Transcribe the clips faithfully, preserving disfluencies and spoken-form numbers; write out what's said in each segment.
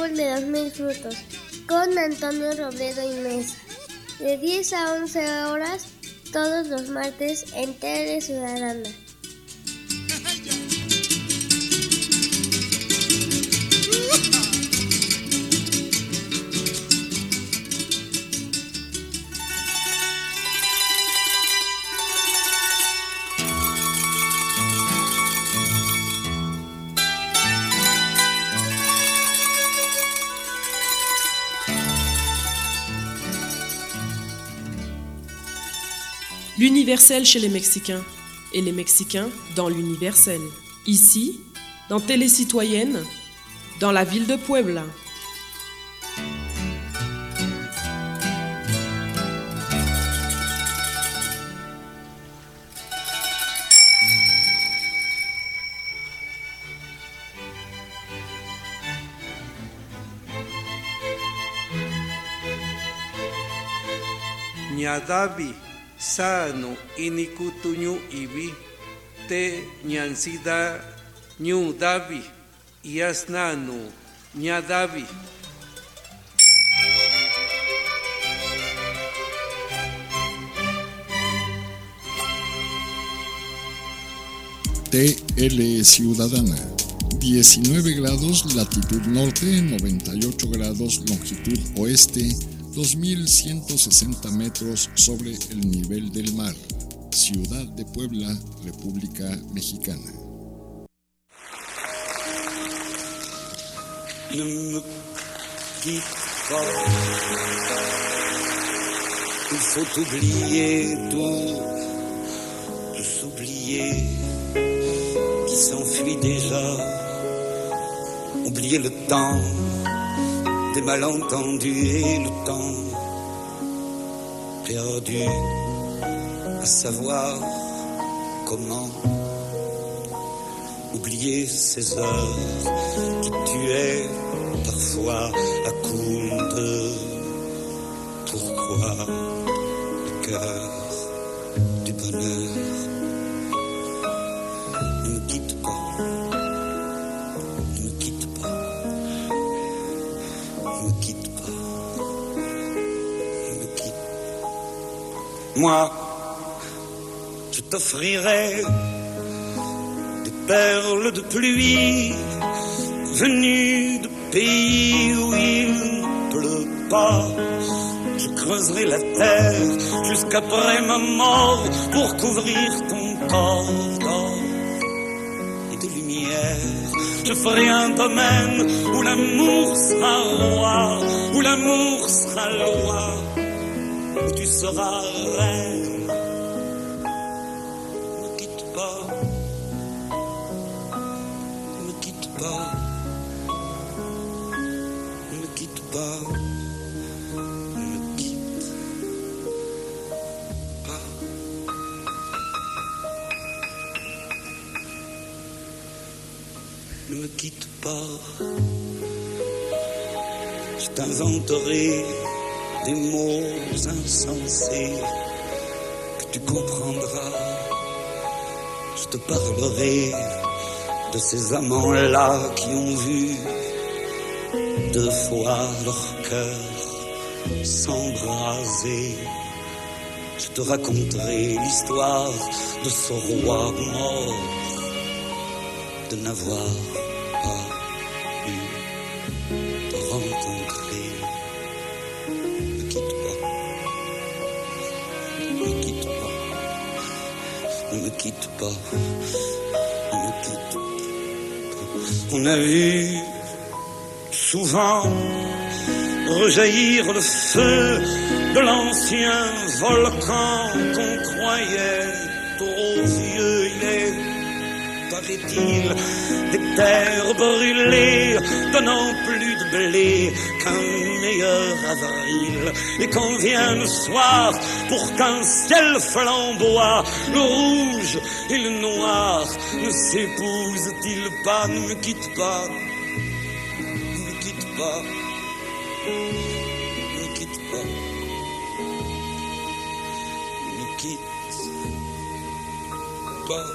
árbol de los mil frutos, con Antonio Robledo y Mesa, de diez a once horas, todos los martes en Tele Ciudadana. L'universel chez les Mexicains et les Mexicains dans l'universel. Ici, dans Télé Citoyenne, dans la ville de Puebla. Ñadavi sano inikutuñu ibi te ñansida ñu davi yasnanu ñadavi. T L Ciudadana, diecinueve grados latitud norte, noventa y ocho grados longitud oeste, dos mil ciento sesenta metros sobre el nivel del mar. Ciudad de Puebla, República Mexicana. Ne me quitte pas. Il faut oublier tout, tout s'oublier qui s'enfuit déjà. Oublier le temps des malentendus et le temps perdu à savoir comment oublier ces heures qui tuaient parfois à coups de pourquoi le cœur du bonheur ne me quitte pas, ne me quitte pas, ne me quitte pas, ne me quitte. Moi, je t'offrirai des perles de pluie venues de pays où il ne pleut pas. Je creuserai la terre jusqu'après ma mort pour couvrir ton corps d'or et de lumière. Je ferai un domaine où l'amour sera roi, où l'amour sera loi, où tu seras reine. Ne me quitte pas, ne me quitte pas, ne me quitte pas, ne me quitte pas. Ne me quitte pas, je t'inventerai des mots insensés que tu comprendras. Je te parlerai de ces amants-là qui ont vu deux fois leur cœur s'embraser. Je te raconterai l'histoire de ce roi mort, de n'avoir pas pu te rencontrer. Ne me quitte pas, ne me quitte pas, ne me quitte pas, ne me quitte pas. On a vu souvent rejaillir le feu de l'ancien volcan qu'on croyait trop vieux. Il est, paraît-il, des terres brûlées donnant plus de blé qu'un meilleur avril. Et quand vient le soir pour qu'un ciel flamboie, le rouge et le noir ne s'épousent-ils pas? Ne me quitte pas, ne me quitte pas, ne me quitte pas, ne me quitte pas.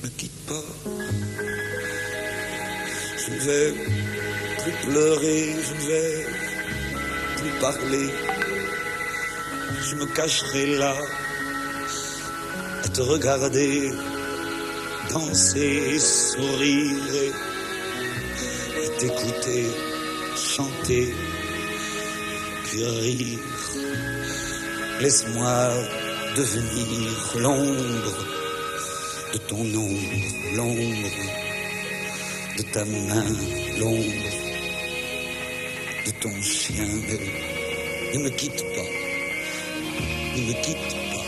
me quitte pas. Je ne vais plus pleurer, je ne vais plus parler. Je me cacherai là à te regarder danser, sourire et, et t'écouter chanter, puis rire. Laisse-moi devenir l'ombre de ton ombre, l'ombre de ta main, l'ombre de ton chien. Mais ne me quitte pas, ne me quitte pas,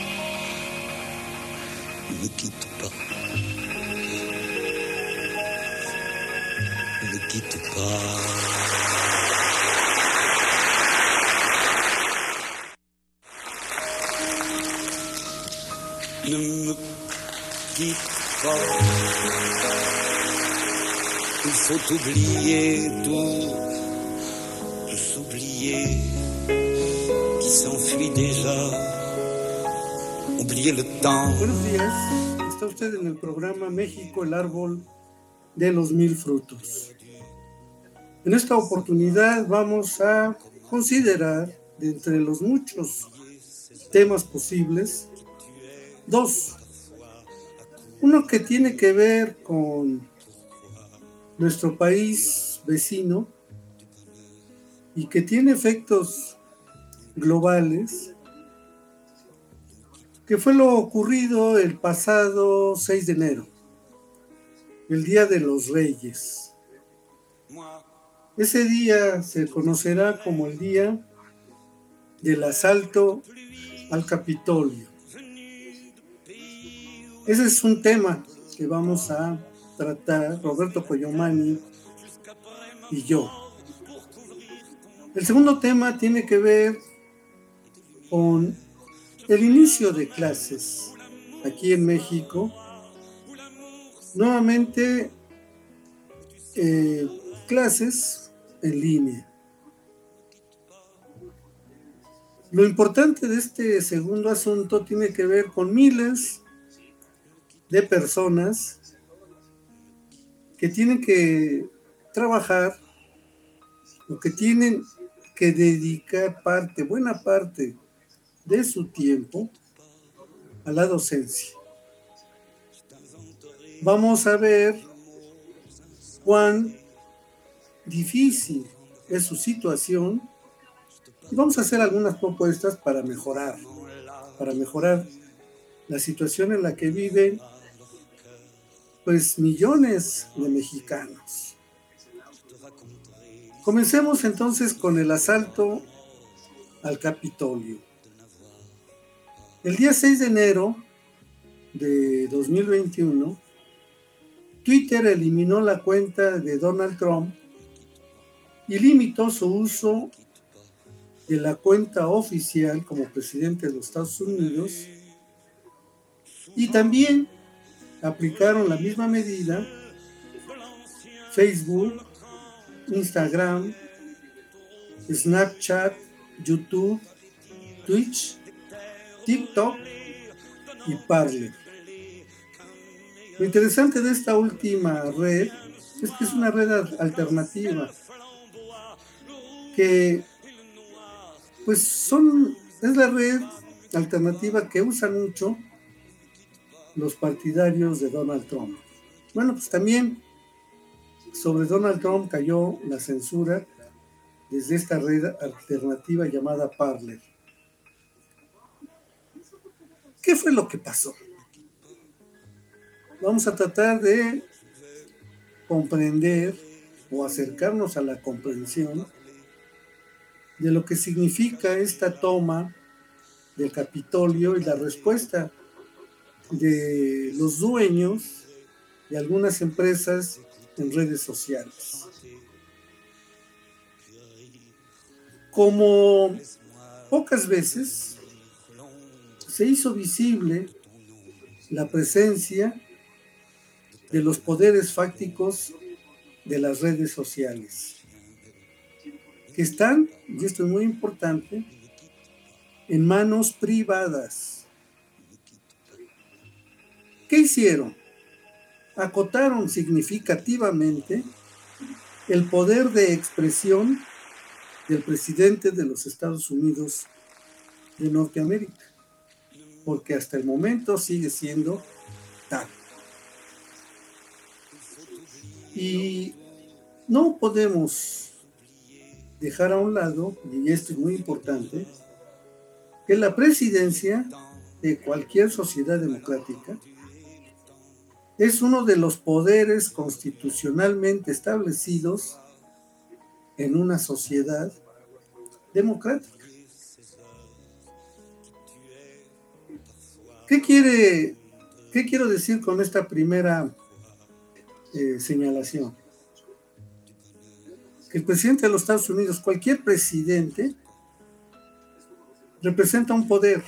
ne me quitte pas, ne me quitte pas. Ne me quitte pas. Il faut oublier tout, tout s'oublier qui s'enfuit déjà. Oublier le temps. Buenos días, está usted en el programa México, el árbol de los mil frutos. En esta oportunidad vamos a considerar, de entre los muchos temas posibles, dos. Uno que tiene que ver con nuestro país vecino y que tiene efectos globales, que fue lo ocurrido el pasado seis de enero, el Día de los Reyes. Ese día se conocerá como el día del asalto al Capitolio. Ese es un tema que vamos a tratar Roberto Coyomani y yo. El segundo tema tiene que ver con el inicio de clases aquí en México. Nuevamente, eh, clases en línea. Lo importante de este segundo asunto tiene que ver con miles de personas que tienen que trabajar o que tienen que dedicar parte, buena parte de su tiempo a la docencia. Vamos a ver cuán difícil es su situación y vamos a hacer algunas propuestas para mejorar, para mejorar la situación en la que viven pues millones de mexicanos. Comencemos entonces con el asalto al Capitolio. El día seis de enero de dos mil veintiuno, Twitter eliminó la cuenta de Donald Trump y limitó su uso de la cuenta oficial como presidente de los Estados Unidos, y también aplicaron la misma medida Facebook, Instagram, Snapchat, YouTube, Twitch, TikTok y Parler. Lo interesante de esta última red es que es una red alternativa que pues son es la red alternativa que usan mucho los partidarios de Donald Trump. Bueno, pues también sobre Donald Trump cayó la censura desde esta red alternativa llamada Parler. ¿Qué fue lo que pasó? Vamos a tratar de comprender o acercarnos a la comprensión de lo que significa esta toma del Capitolio y la respuesta de los dueños de algunas empresas en redes sociales. Como pocas veces se hizo visible la presencia de los poderes fácticos de las redes sociales, que están, y esto es muy importante, en manos privadas. ¿Qué hicieron? acotaron significativamente el poder de expresión del presidente de los Estados Unidos de Norteamérica, porque hasta el momento sigue siendo tal. Y no podemos dejar a un lado, y esto es muy importante, que la presidencia de cualquier sociedad democrática es uno de los poderes constitucionalmente establecidos en una sociedad democrática. ¿Qué quiere, qué quiero decir con esta primera eh, señalación? Que el presidente de los Estados Unidos, cualquier presidente, representa un poder.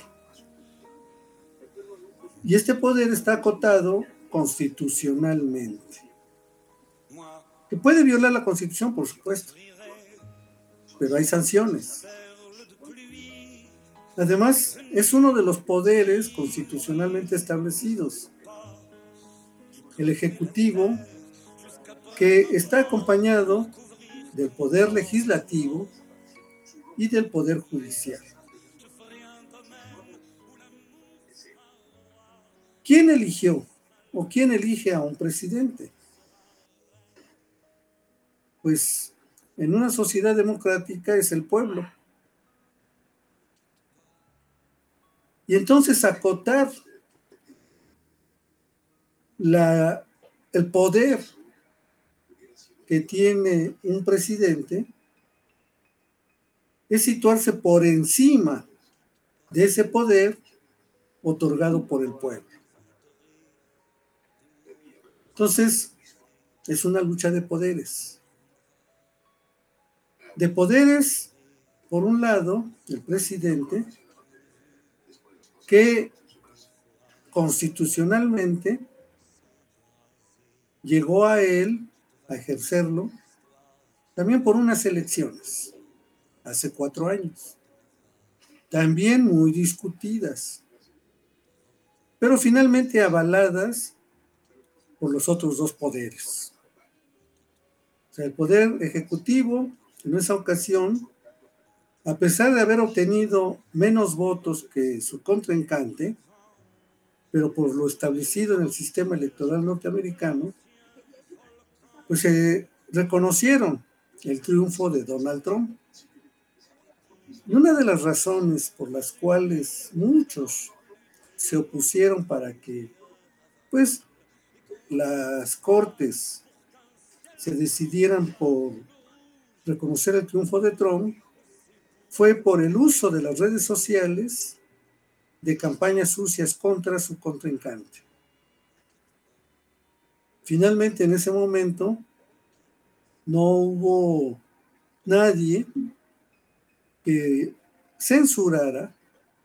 Y este poder está acotado constitucionalmente. Que puede violar la Constitución, por supuesto, pero hay sanciones. Además, es uno de los poderes constitucionalmente establecidos. El Ejecutivo, que está acompañado del Poder Legislativo y del Poder Judicial. ¿Quién eligió o quién elige a un presidente? Pues en una sociedad democrática es el pueblo. Y entonces acotar la, el poder que tiene un presidente es situarse por encima de ese poder otorgado por el pueblo. Entonces, es una lucha de poderes. De poderes, por un lado, el presidente, que constitucionalmente llegó a él a ejercerlo también por unas elecciones hace cuatro años, también muy discutidas, pero finalmente avaladas por los otros dos poderes. O sea, el poder ejecutivo en esa ocasión, a pesar de haber obtenido menos votos que su contrincante, pero por lo establecido en el sistema electoral norteamericano, pues se eh, reconocieron el triunfo de Donald Trump. Y una de las razones por las cuales muchos se opusieron para que, pues, las cortes se decidieran por reconocer el triunfo de Trump fue por el uso de las redes sociales de campañas sucias contra su contrincante. Finalmente, en ese momento, no hubo nadie que censurara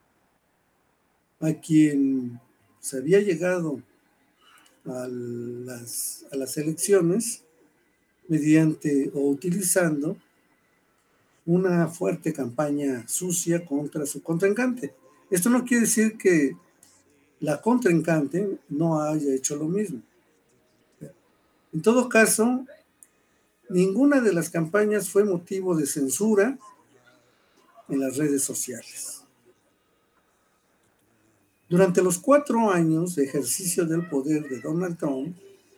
a quien se había llegado a las, a las elecciones mediante o utilizando una fuerte campaña sucia contra su contrincante. Esto no quiere decir que la contrincante no haya hecho lo mismo. En todo caso, ninguna de las campañas fue motivo de censura en las redes sociales. Durante los cuatro años de ejercicio del poder de Donald Trump,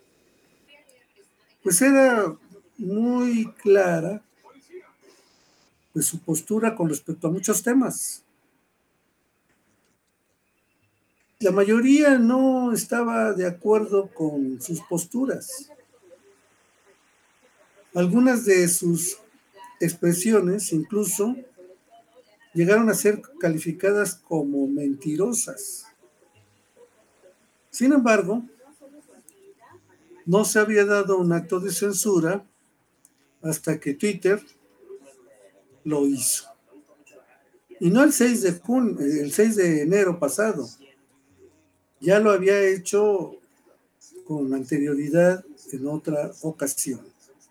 pues era muy clara pues, su postura con respecto a muchos temas. La mayoría no estaba de acuerdo con sus posturas. Algunas de sus expresiones incluso llegaron a ser calificadas como mentirosas. Sin embargo, no se había dado un acto de censura hasta que Twitter lo hizo. Y no el seis de junio, el seis de enero pasado. Ya lo había hecho con anterioridad en otra ocasión.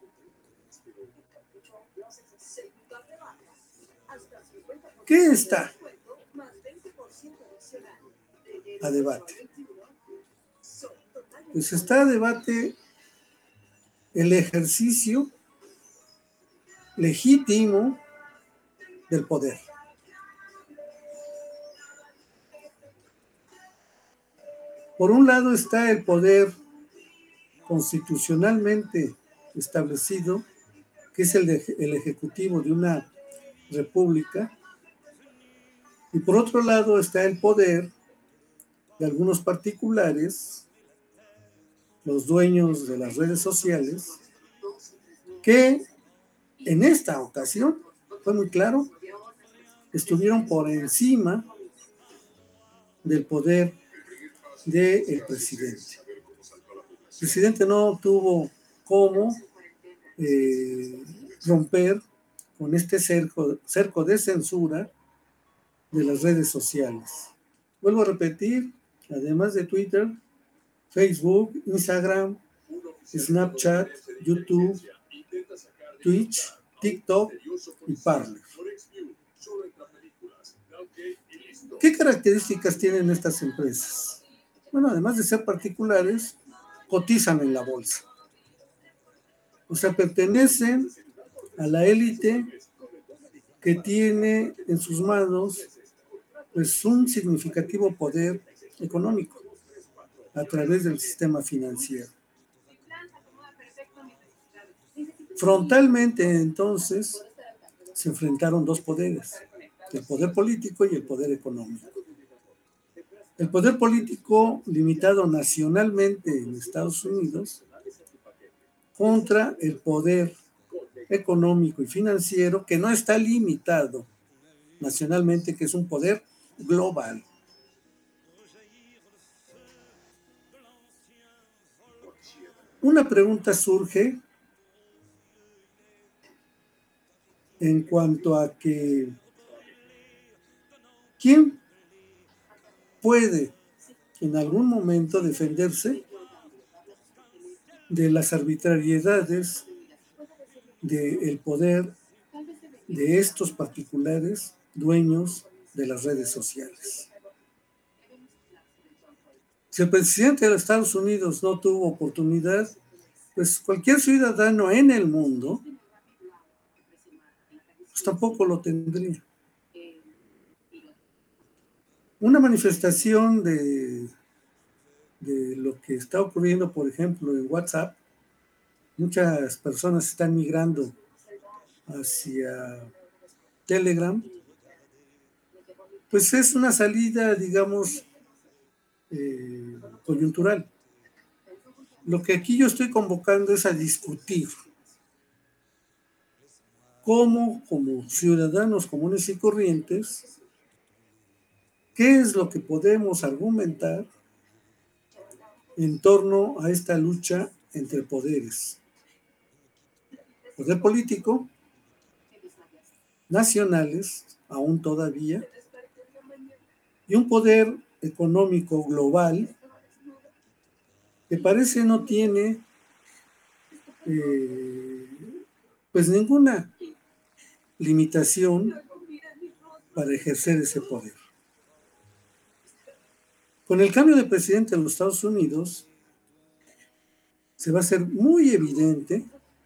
¿Qué está a debate? pues está a debate el ejercicio legítimo del poder. Por un lado está el poder constitucionalmente establecido, que es el, de, el ejecutivo de una república, y por otro lado está el poder de algunos particulares, los dueños de las redes sociales, que en esta ocasión, fue muy claro, estuvieron por encima del poder del presidente. El presidente no tuvo cómo eh, romper con este cerco, cerco de censura de las redes sociales. Vuelvo a repetir, además de Twitter, Facebook, Instagram, Snapchat, YouTube, Twitch, TikTok y Parler. ¿Qué características tienen estas empresas? Bueno, además de ser particulares, cotizan en la bolsa. O sea, pertenecen a la élite que tiene en sus manos pues un significativo poder económico a través del sistema financiero. Frontalmente, entonces, se enfrentaron dos poderes, el poder político y el poder económico. El poder político limitado nacionalmente en Estados Unidos contra el poder económico y financiero que no está limitado nacionalmente, que es un poder global. Una pregunta surge en cuanto a que ¿quién puede en algún momento defenderse de las arbitrariedades del poder de estos particulares dueños de las redes sociales? Si el presidente de los Estados Unidos no tuvo oportunidad, pues cualquier ciudadano en el mundo pues tampoco lo tendría. Una manifestación de, de lo que está ocurriendo, por ejemplo, en WhatsApp, muchas personas están migrando hacia Telegram, pues es una salida, digamos, eh, coyuntural. Lo que aquí yo estoy convocando es a discutir cómo, como ciudadanos comunes y corrientes, qué es lo que podemos argumentar en torno a esta lucha entre poderes. Poder político, nacionales, aún todavía, y un poder económico global que parece no tiene eh, pues ninguna limitación para ejercer ese poder. Con el cambio de presidente en los Estados Unidos, se va a hacer muy evidente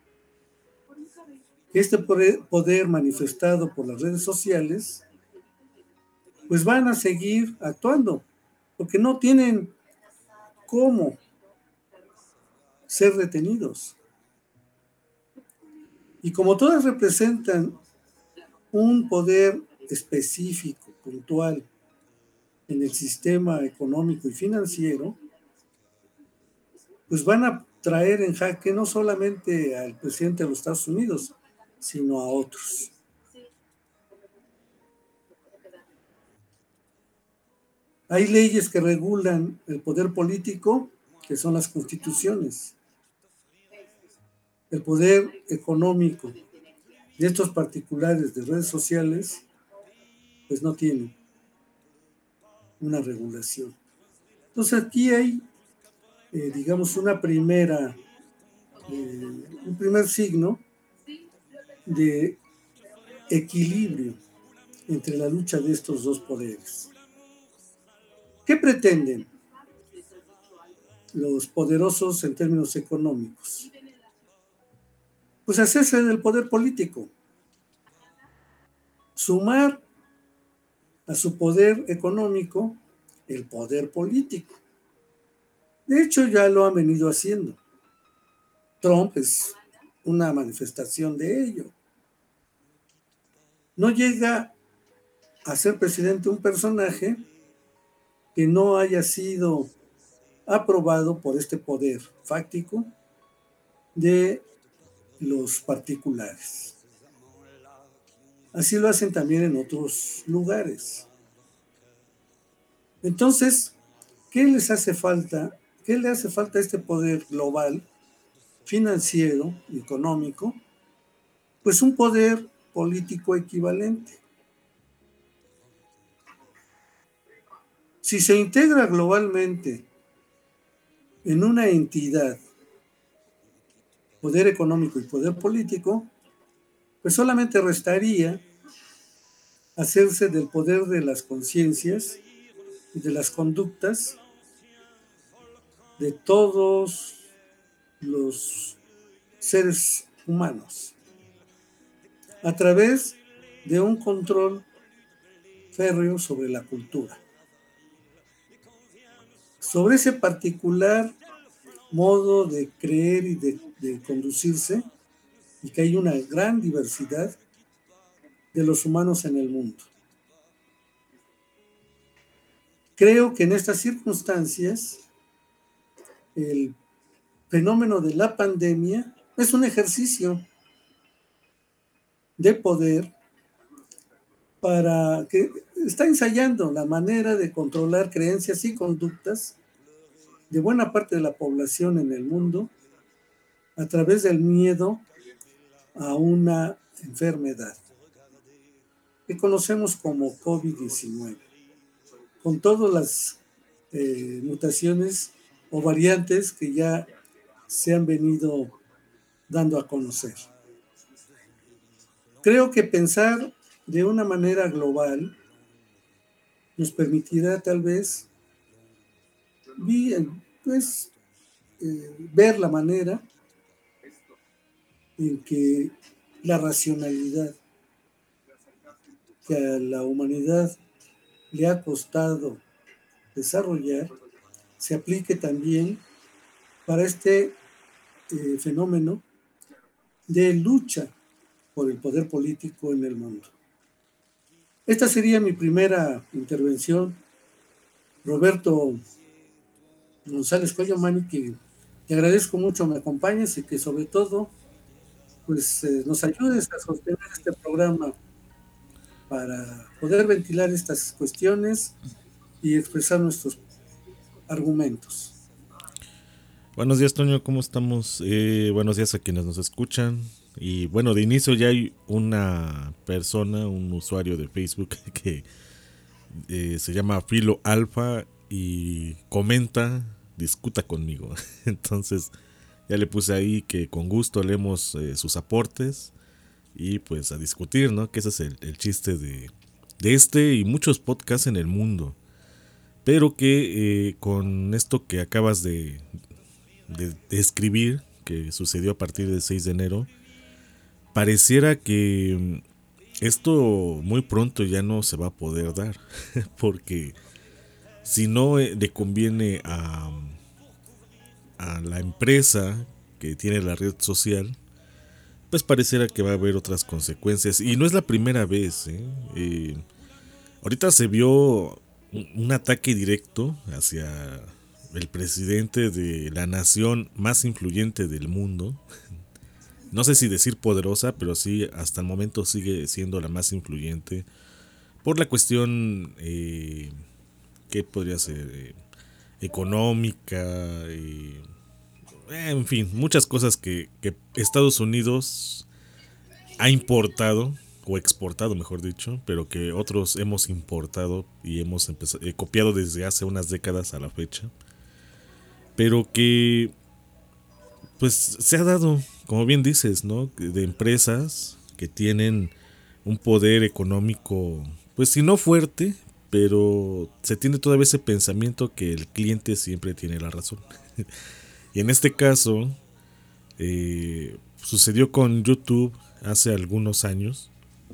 que este poder manifestado por las redes sociales, pues van a seguir actuando, porque no tienen cómo ser retenidos. Y como todas representan un poder específico, puntual, en el sistema económico y financiero, pues van a traer en jaque no solamente al presidente de los Estados Unidos, sino a otros. Hay leyes que regulan el poder político, que son las constituciones. El poder económico de estos particulares de redes sociales, pues no tienen una regulación. Entonces aquí hay, eh, digamos, una primera, eh, un primer signo de equilibrio entre la lucha de estos dos poderes. ¿Qué pretenden? los poderosos en términos económicos? Pues hacerse del poder político, sumar a su poder económico el poder político. De hecho, ya lo han venido haciendo. Trump es una manifestación de ello. No llega a ser presidente un personaje que no haya sido aprobado por este poder fáctico de los particulares. Así lo hacen también en otros lugares. Entonces, ¿qué les hace falta? ¿Qué le hace falta a este poder global, financiero, económico? Pues un poder político equivalente. Si se integra globalmente en una entidad, poder económico y poder político, pues solamente restaría hacerse del poder de las conciencias y de las conductas de todos los seres humanos a través de un control férreo sobre la cultura, sobre ese particular modo de creer y de, de conducirse, y que hay una gran diversidad de los humanos en el mundo. Creo que en estas circunstancias el fenómeno de la pandemia es un ejercicio de poder para que está ensayando la manera de controlar creencias y conductas de buena parte de la población en el mundo a través del miedo a una enfermedad que conocemos como COVID diecinueve, con todas las eh, mutaciones o variantes que ya se han venido dando a conocer. Creo que pensar de una manera global nos permitirá tal vez bien, pues, eh, ver la manera en que la racionalidad que a la humanidad le ha costado desarrollar se aplique también para este eh, fenómeno de lucha por el poder político en el mundo. Esta sería mi primera intervención. Roberto González Collomani, que te agradezco mucho me acompañes y que sobre todo pues eh, nos ayudes a sostener este programa para poder ventilar estas cuestiones y expresar nuestros argumentos. Buenos días, Toño, ¿cómo estamos? Eh, buenos días a quienes nos escuchan. Y bueno, de inicio ya hay una persona, un usuario de Facebook que eh, se llama Filo Alfa y comenta, discuta conmigo. Entonces ya le puse ahí que con gusto leemos eh, sus aportes y pues a discutir, ¿no? Que ese es el, el chiste de, de este y muchos podcasts en el mundo. Pero que eh, con esto que acabas de, de, de escribir, que sucedió a partir del seis de enero, pareciera que esto muy pronto ya no se va a poder dar, porque si no le conviene a, a la empresa que tiene la red social, pues pareciera que va a haber otras consecuencias. Y no es la primera vez, ¿eh? Eh, ahorita se vio un ataque directo hacia el presidente de la nación más influyente del mundo. No sé si decir poderosa, pero sí, hasta el momento sigue siendo la más influyente por la cuestión eh, que podría ser eh, económica, eh, en fin, muchas cosas que, que Estados Unidos ha importado o exportado, mejor dicho, pero que otros hemos importado y hemos empezado, eh, copiado desde hace unas décadas a la fecha, pero que pues se ha dado, como bien dices, ¿no? De empresas que tienen un poder económico, pues si no fuerte, pero se tiene todavía ese pensamiento que el cliente siempre tiene la razón. Y en este caso, eh, sucedió con YouTube hace algunos años,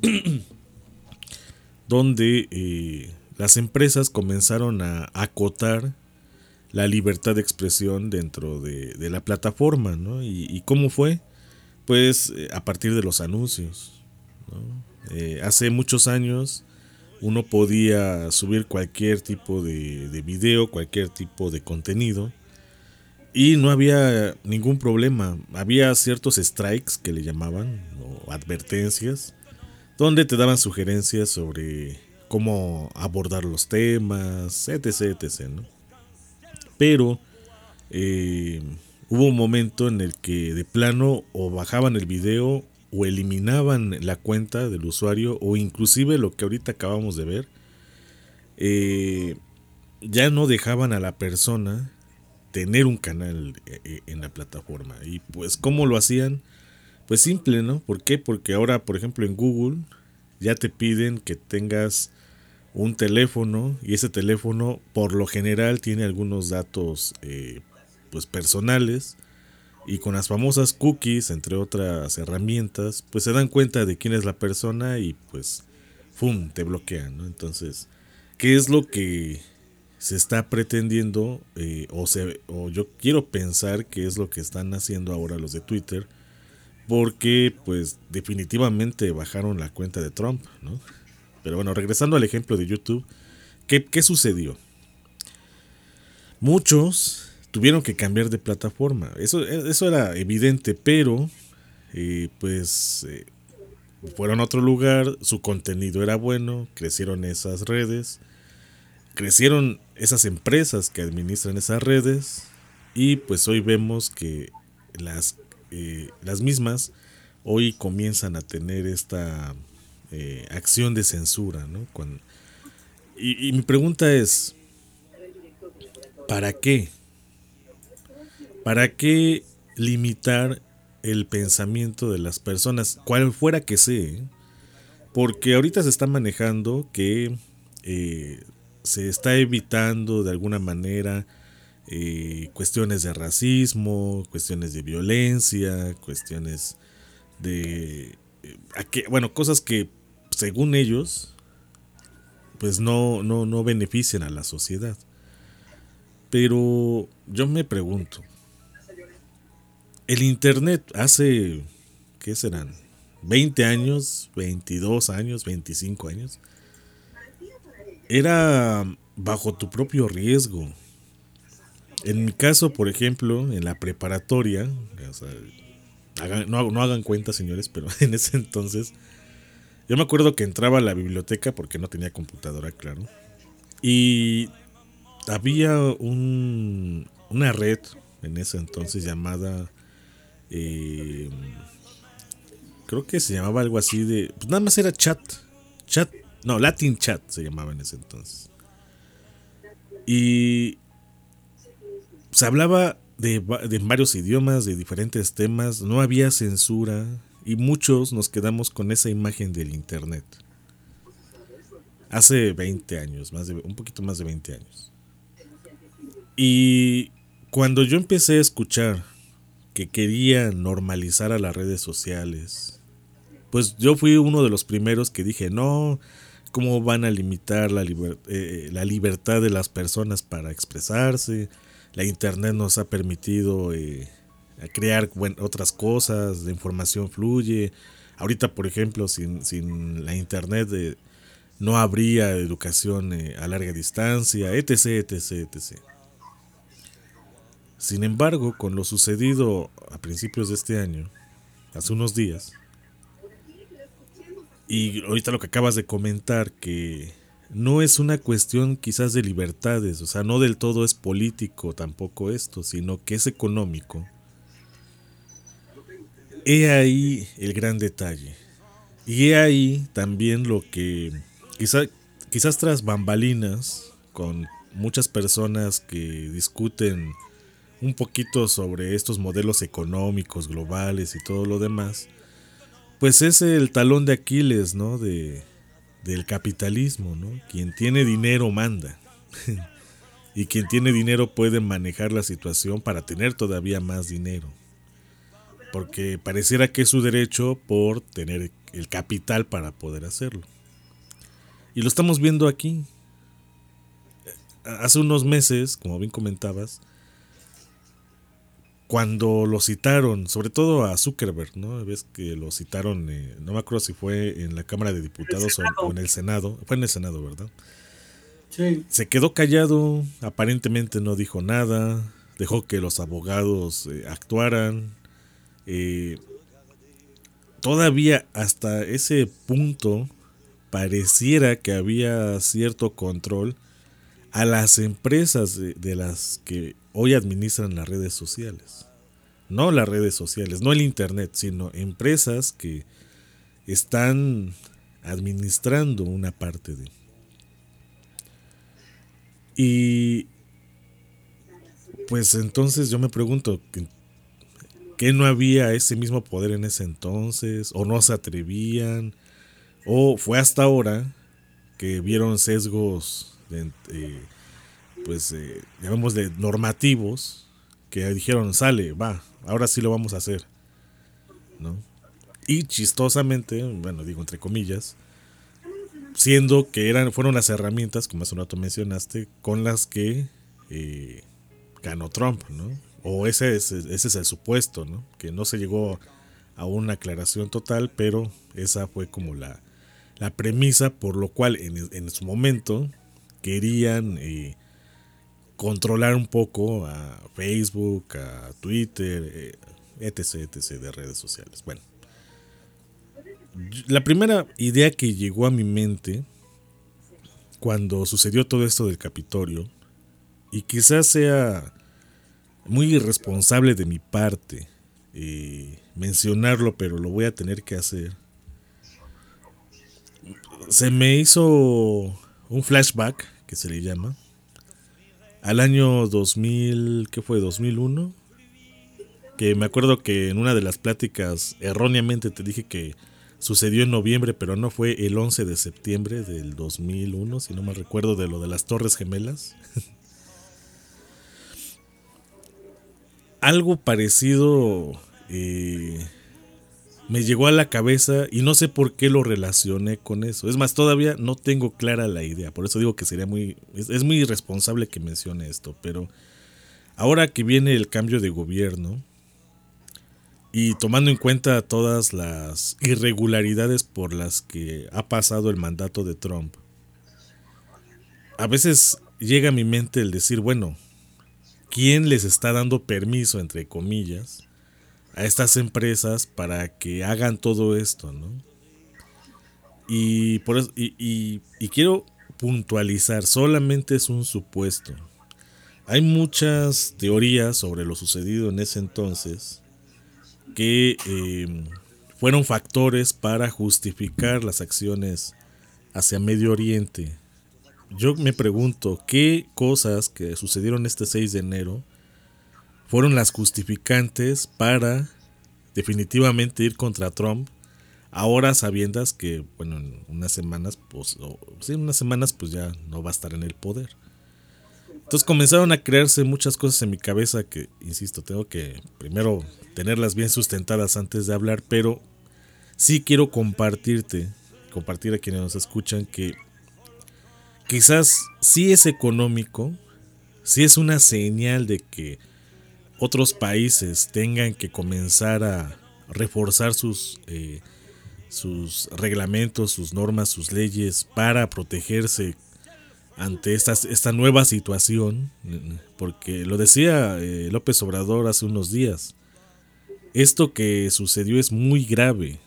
donde eh, las empresas comenzaron a acotar la libertad de expresión dentro de, de la plataforma, ¿no? ¿Y, y cómo fue? Pues eh, a partir de los anuncios, ¿no? Eh, hace muchos años uno podía subir cualquier tipo de, de video, cualquier tipo de contenido, y no había ningún problema. Había ciertos strikes que le llamaban, o advertencias, donde te daban sugerencias sobre cómo abordar los temas, etc, etc, ¿no? Pero eh, hubo un momento en el que de plano o bajaban el video o eliminaban la cuenta del usuario, o inclusive lo que ahorita acabamos de ver, eh, ya no dejaban a la persona tener un canal en la plataforma. Y pues ¿cómo lo hacían? Pues simple, ¿no? ¿Por qué? Porque ahora, por ejemplo, en Google ya te piden que tengas un teléfono, y ese teléfono por lo general tiene algunos datos eh, pues personales, y con las famosas cookies, entre otras herramientas, pues se dan cuenta de quién es la persona y pues ¡fum!, te bloquean, ¿no? Entonces, ¿qué es lo que se está pretendiendo? Eh, o, se, o yo quiero pensar que es lo que están haciendo ahora los de Twitter, porque pues definitivamente bajaron la cuenta de Trump, ¿no? Pero bueno, regresando al ejemplo de YouTube, ¿qué, qué sucedió? Muchos tuvieron que cambiar de plataforma. Eso, eso era evidente, pero eh, pues eh, fueron a otro lugar, su contenido era bueno, crecieron esas redes, crecieron esas empresas que administran esas redes, y pues hoy vemos que las, eh, las mismas hoy comienzan a tener esta eh, acción de censura, ¿no? Cuando, y, y mi pregunta es, ¿para qué? ¿Para qué limitar el pensamiento de las personas, cual fuera que sea? Porque ahorita se está manejando que eh, se está evitando de alguna manera eh, cuestiones de racismo, cuestiones de violencia, cuestiones de eh, que, bueno, cosas que según ellos pues no, no, no benefician a la sociedad. Pero yo me pregunto, el internet hace, ¿qué serán? veinte años, veintidós años, veinticinco años, era bajo tu propio riesgo. En mi caso, por ejemplo, en la preparatoria, o sea, hagan, no, no hagan cuenta, señores, pero en ese entonces yo me acuerdo que entraba a la biblioteca porque no tenía computadora, claro, y había un, una red en ese entonces llamada eh, creo que se llamaba algo así de, pues nada más era chat, chat, no, Latin Chat se llamaba en ese entonces, y se hablaba de, de varios idiomas, de diferentes temas, no había censura, y muchos nos quedamos con esa imagen del internet hace veinte años, más de, un poquito más de veinte años. Y cuando yo empecé a escuchar que quería normalizar a las redes sociales, pues yo fui uno de los primeros que dije, no, ¿cómo van a limitar la, liber- eh, la libertad de las personas para expresarse? La internet nos ha permitido eh, crear bueno, otras cosas, la información fluye. Ahorita, por ejemplo, sin, sin la internet eh, no habría educación eh, a larga distancia, etc, etc, etcétera. Sin embargo, con lo sucedido a principios de este año, hace unos días, y ahorita lo que acabas de comentar, que no es una cuestión quizás de libertades, o sea, no del todo es político tampoco esto, sino que es económico. He ahí el gran detalle. Y he ahí también lo que quizá, quizás tras bambalinas, con muchas personas que discuten un poquito sobre estos modelos económicos globales y todo lo demás, pues es el talón de Aquiles, ¿no? De, del capitalismo, ¿no? Quien tiene dinero manda. y quien tiene dinero puede manejar la situación para tener todavía más dinero. Porque pareciera que es su derecho por tener el capital para poder hacerlo. Y lo estamos viendo aquí. Hace unos meses, como bien comentabas, cuando lo citaron, sobre todo a Zuckerberg, ¿no? Ves que lo citaron, eh, no me acuerdo si fue en la Cámara de Diputados o, o en el Senado. Fue en el Senado, ¿verdad? Sí. Se quedó callado, aparentemente no dijo nada, dejó que los abogados eh, actuaran. Eh, todavía hasta ese punto pareciera que había cierto control a las empresas de, de las que hoy administran las redes sociales. No las redes sociales, no el internet, sino empresas que están administrando una parte de. Y pues entonces yo me pregunto, ¿qué no había ese mismo poder en ese entonces? ¿O no se atrevían? ¿O fue hasta ahora que vieron sesgos de, eh, pues eh, llamémosle normativos, que dijeron, sale, va, ahora sí lo vamos a hacer, ¿no? Y chistosamente, bueno, digo entre comillas, siendo que eran fueron las herramientas, como hace un rato mencionaste, con las que eh, ganó Trump, ¿no? O ese es, ese es el supuesto, ¿no? Que no se llegó a una aclaración total, pero esa fue como la, la premisa por lo cual en, en su momento querían eh, controlar un poco a Facebook, a Twitter, eh, etc, etc de redes sociales. Bueno, la primera idea que llegó a mi mente cuando sucedió todo esto del Capitolio, y quizás sea muy irresponsable de mi parte eh, mencionarlo, pero lo voy a tener que hacer, se me hizo un flashback, que se le llama, al año dos mil, ¿qué fue? dos mil uno, que me acuerdo que en una de las pláticas erróneamente te dije que sucedió en noviembre, pero no, fue el once de septiembre del dos mil uno, si no mal recuerdo, de lo de las Torres Gemelas. Algo parecido eh, me llegó a la cabeza y no sé por qué lo relacioné con eso. Es más, todavía no tengo clara la idea, por eso digo que sería muy, es, es muy irresponsable que mencione esto, pero ahora que viene el cambio de gobierno y tomando en cuenta todas las irregularidades por las que ha pasado el mandato de Trump, a veces llega a mi mente el decir, bueno, ¿quién les está dando permiso, entre comillas, a estas empresas para que hagan todo esto, ¿no? Y, por eso, y, y, y quiero puntualizar, solamente es un supuesto. Hay muchas teorías sobre lo sucedido en ese entonces que eh, fueron factores para justificar las acciones hacia Medio Oriente. Yo me pregunto, ¿qué cosas que sucedieron este seis de enero fueron las justificantes para definitivamente ir contra Trump? Ahora sabiendas que, bueno, en unas semanas, pues, o, sí, en unas semanas, pues ya no va a estar en el poder. Entonces comenzaron a crearse muchas cosas en mi cabeza que, insisto, tengo que primero tenerlas bien sustentadas antes de hablar, pero sí quiero compartirte, compartir a quienes nos escuchan que quizás sí es económico, sí es una señal de que otros países tengan que comenzar a reforzar sus, eh, sus reglamentos, sus normas, sus leyes para protegerse ante esta, esta nueva situación, porque lo decía eh, López Obrador hace unos días, esto que sucedió es muy grave,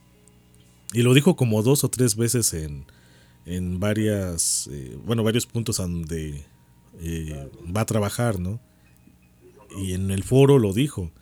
y lo dijo como dos o tres veces en, en varias, eh, bueno, varios puntos donde eh, va a trabajar, ¿no? Y en el foro lo dijo,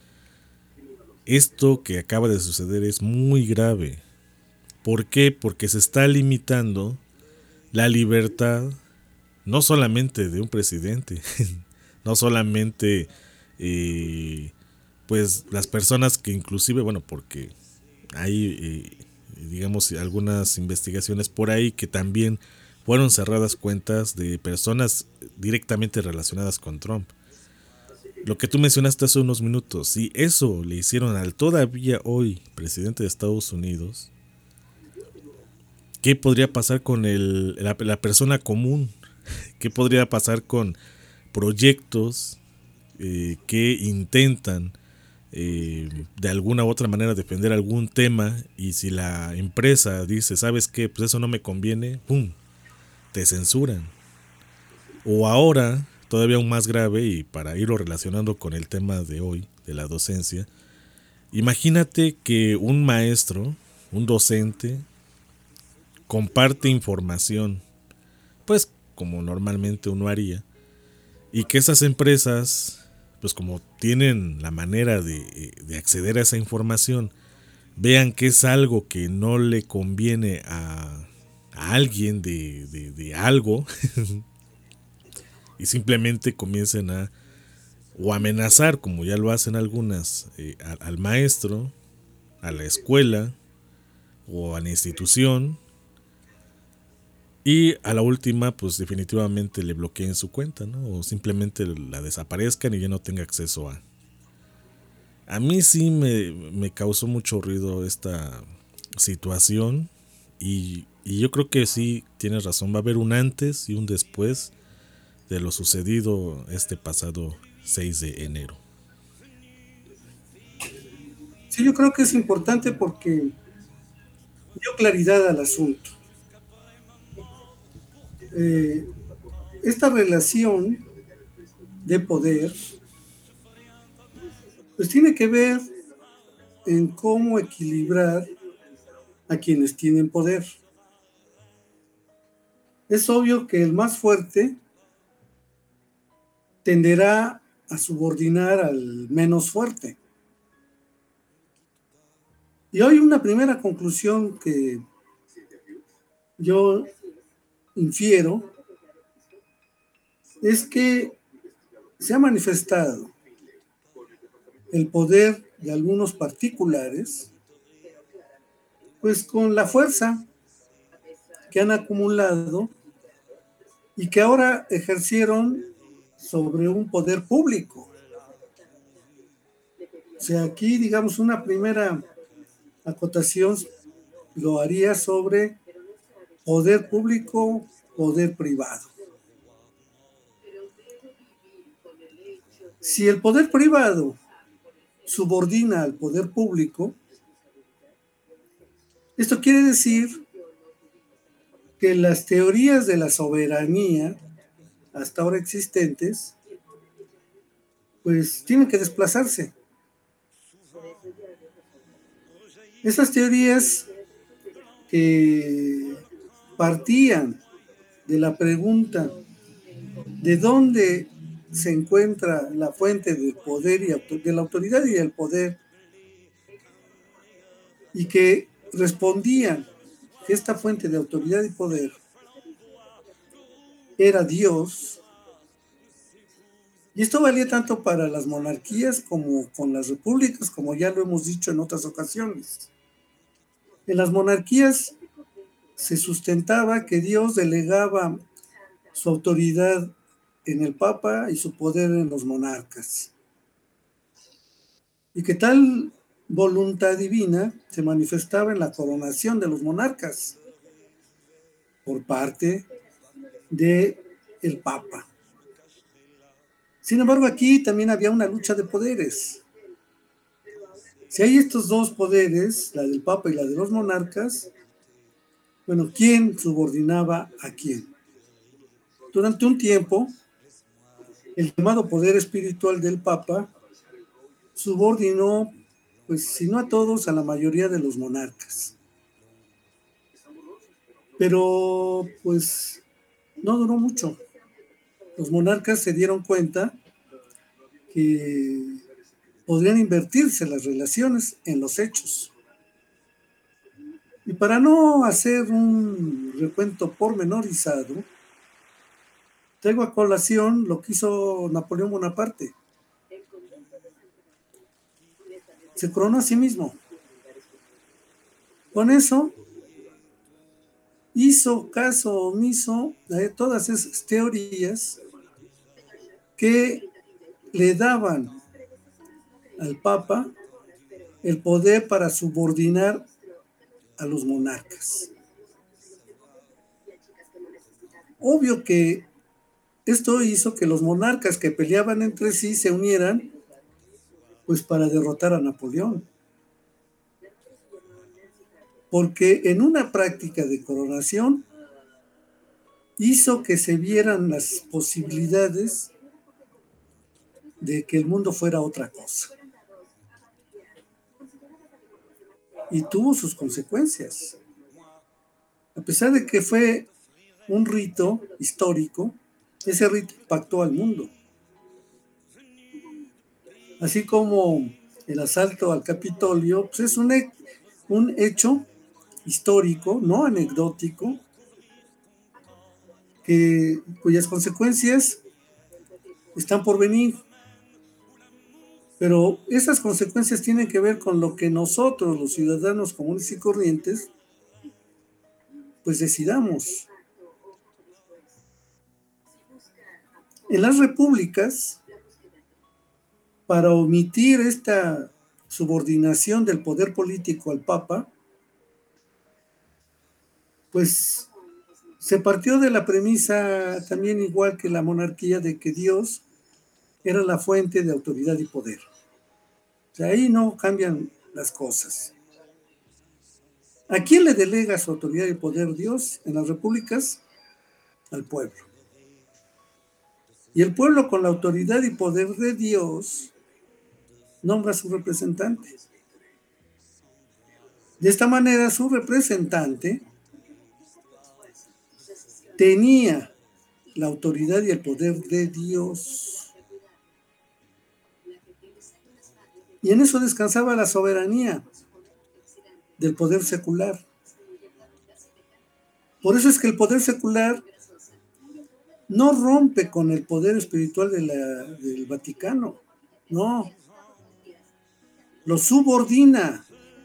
esto que acaba de suceder es muy grave. ¿Por qué? Porque se está limitando la libertad no solamente de un presidente, no solamente eh, pues las personas que inclusive, bueno, porque hay eh, digamos algunas investigaciones por ahí que también fueron cerradas cuentas de personas directamente relacionadas con Trump. Lo que tú mencionaste hace unos minutos, si eso le hicieron al todavía hoy presidente de Estados Unidos, ¿qué podría pasar con el, la, la persona común? ¿Qué podría pasar con proyectos eh, que intentan eh, de alguna u otra manera defender algún tema, y si la empresa dice, ¿sabes qué? Pues eso no me conviene, ¡pum!, te censuran? O ahora, todavía aún más grave, y para irlo relacionando con el tema de hoy, de la docencia, imagínate que un maestro, un docente, comparte información, pues como normalmente uno haría, y que esas empresas, pues como tienen la manera de, de acceder a esa información, vean que es algo que no le conviene a, a alguien de, de, de algo y simplemente comiencen a o amenazar, como ya lo hacen algunas, eh, a, al maestro, a la escuela o a la institución, y a la última pues definitivamente le bloqueen su cuenta, ¿no? O simplemente la desaparezcan y ya no tenga acceso a. A mí sí me, me causó mucho ruido esta situación, y, y yo creo que sí tienes razón, va a haber un antes y un después de lo sucedido este pasado seis de enero. Sí, yo creo que es importante porque dio claridad al asunto. Eh, esta relación de poder pues tiene que ver en cómo equilibrar a quienes tienen poder. Es obvio que el más fuerte tenderá a subordinar al menos fuerte. Y hoy una primera conclusión que yo infiero es que se ha manifestado el poder de algunos particulares, pues con la fuerza que han acumulado y que ahora ejercieron sobre un poder público. O sea, aquí, digamos, una primera acotación lo haría sobre poder público, poder privado. Si el poder privado subordina al poder público, esto quiere decir que las teorías de la soberanía hasta ahora existentes, pues tienen que desplazarse. Esas teorías que partían de la pregunta de dónde se encuentra la fuente del poder y de la autoridad y del poder, y que respondían que esta fuente de autoridad y poder era Dios, y esto valía tanto para las monarquías como con las repúblicas, como ya lo hemos dicho en otras ocasiones. En las monarquías se sustentaba que Dios delegaba su autoridad en el Papa y su poder en los monarcas, y que tal voluntad divina se manifestaba en la coronación de los monarcas por parte de el Papa. Sin embargo, aquí también había una lucha de poderes. Si hay estos dos poderes, la del Papa y la de los monarcas, bueno, ¿quién subordinaba a quién? Durante un tiempo, el llamado poder espiritual del Papa subordinó, pues si no a todos, a la mayoría de los monarcas. Pero, pues, no duró mucho. Los monarcas se dieron cuenta que podrían invertirse las relaciones en los hechos. Y para no hacer un recuento pormenorizado, traigo a colación lo que hizo Napoleón Bonaparte. Se coronó a sí mismo. Con eso hizo caso omiso a todas esas teorías que le daban al Papa el poder para subordinar a los monarcas. Obvio que esto hizo que los monarcas que peleaban entre sí se unieran, pues para derrotar a Napoleón. Porque en una práctica de coronación hizo que se vieran las posibilidades de que el mundo fuera otra cosa. Y tuvo sus consecuencias. A pesar de que fue un rito histórico, ese rito impactó al mundo. Así como el asalto al Capitolio, pues es un, he- un hecho histórico, no anecdótico, que, cuyas consecuencias están por venir. Pero esas consecuencias tienen que ver con lo que nosotros, los ciudadanos comunes y corrientes, pues decidamos. En las repúblicas, para omitir esta subordinación del poder político al Papa, pues se partió de la premisa también igual que la monarquía de que Dios era la fuente de autoridad y poder. O sea, ahí no cambian las cosas. ¿A quién le delega su autoridad y poder Dios en las repúblicas? Al pueblo. Y el pueblo, con la autoridad y poder de Dios, nombra a su representante. De esta manera, su representante tenía la autoridad y el poder de Dios. Y en eso descansaba la soberanía del poder secular. Por eso es que el poder secular no rompe con el poder espiritual de la, del Vaticano, no, lo subordina.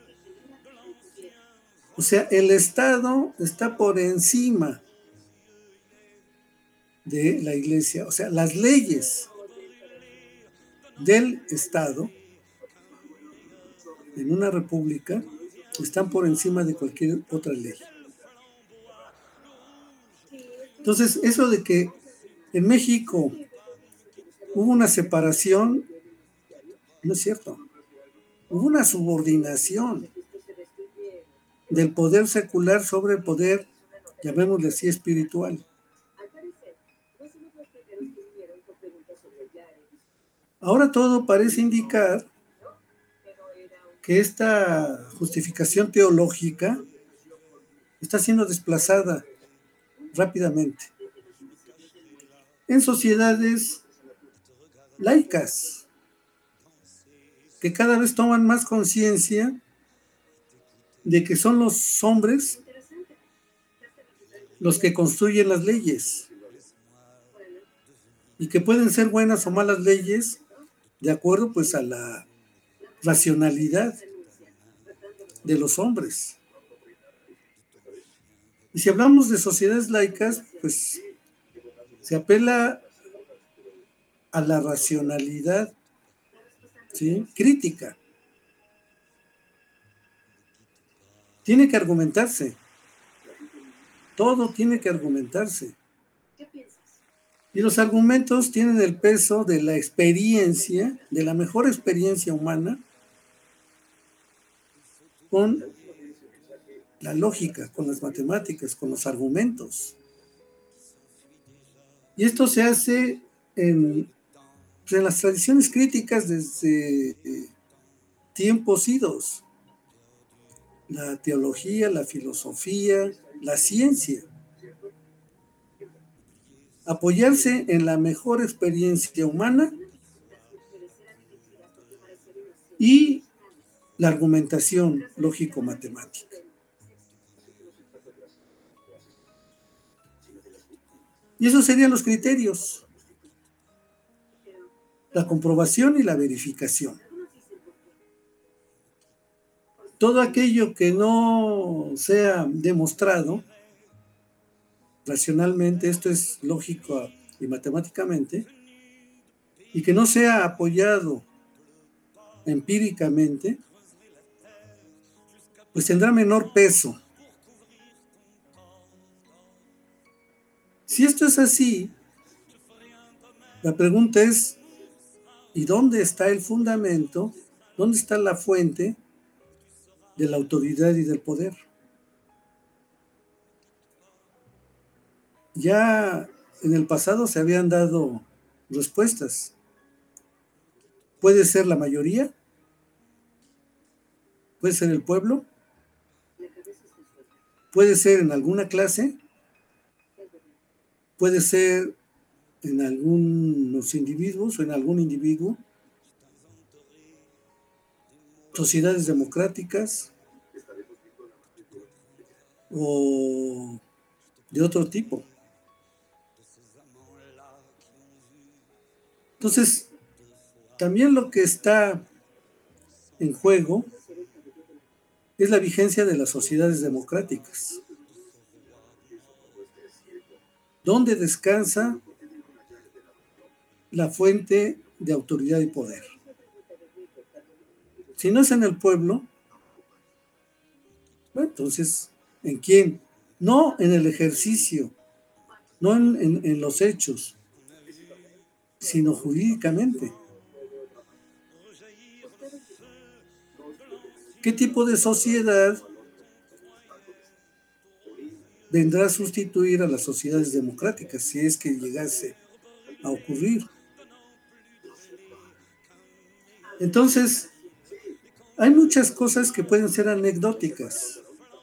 O sea, el Estado está por encima de la Iglesia. O sea, las leyes del Estado en una república están por encima de cualquier otra ley. Entonces, eso de que en México hubo una separación, no es cierto. Hubo una subordinación del poder secular sobre el poder, llamémosle así, espiritual. Ahora todo parece indicar que esta justificación teológica está siendo desplazada rápidamente en sociedades laicas que cada vez toman más conciencia de que son los hombres los que construyen las leyes y que pueden ser buenas o malas leyes de acuerdo pues a la racionalidad de los hombres. Y si hablamos de sociedades laicas, pues se apela a la racionalidad, ¿sí?, crítica. Tiene que argumentarse. Todo tiene que argumentarse. Y los argumentos tienen el peso de la experiencia, de la mejor experiencia humana, con la lógica, con las matemáticas, con los argumentos. Y esto se hace en, en las tradiciones críticas desde tiempos idos. La teología, la filosofía, la ciencia. Apoyarse en la mejor experiencia humana y la argumentación lógico-matemática. Y esos serían los criterios: la comprobación y la verificación. Todo aquello que no sea demostrado racionalmente, esto es lógico y matemáticamente, y que no sea apoyado empíricamente, pues tendrá menor peso. Si esto es así, la pregunta es, ¿y dónde está el fundamento? ¿Dónde está la fuente de la autoridad y del poder? Ya en el pasado se habían dado respuestas. Puede ser la mayoría, puede ser el pueblo, puede ser en alguna clase, puede ser en algunos individuos o en algún individuo, sociedades democráticas o de otro tipo. Entonces, también lo que está en juego es la vigencia de las sociedades democráticas. ¿Dónde descansa la fuente de autoridad y poder? Si no es en el pueblo, bueno, entonces, ¿en quién? No en el ejercicio, no en, en, en los hechos, sino jurídicamente. ¿Qué tipo de sociedad vendrá a sustituir a las sociedades democráticas si es que llegase a ocurrir? Entonces, hay muchas cosas que pueden ser anecdóticas.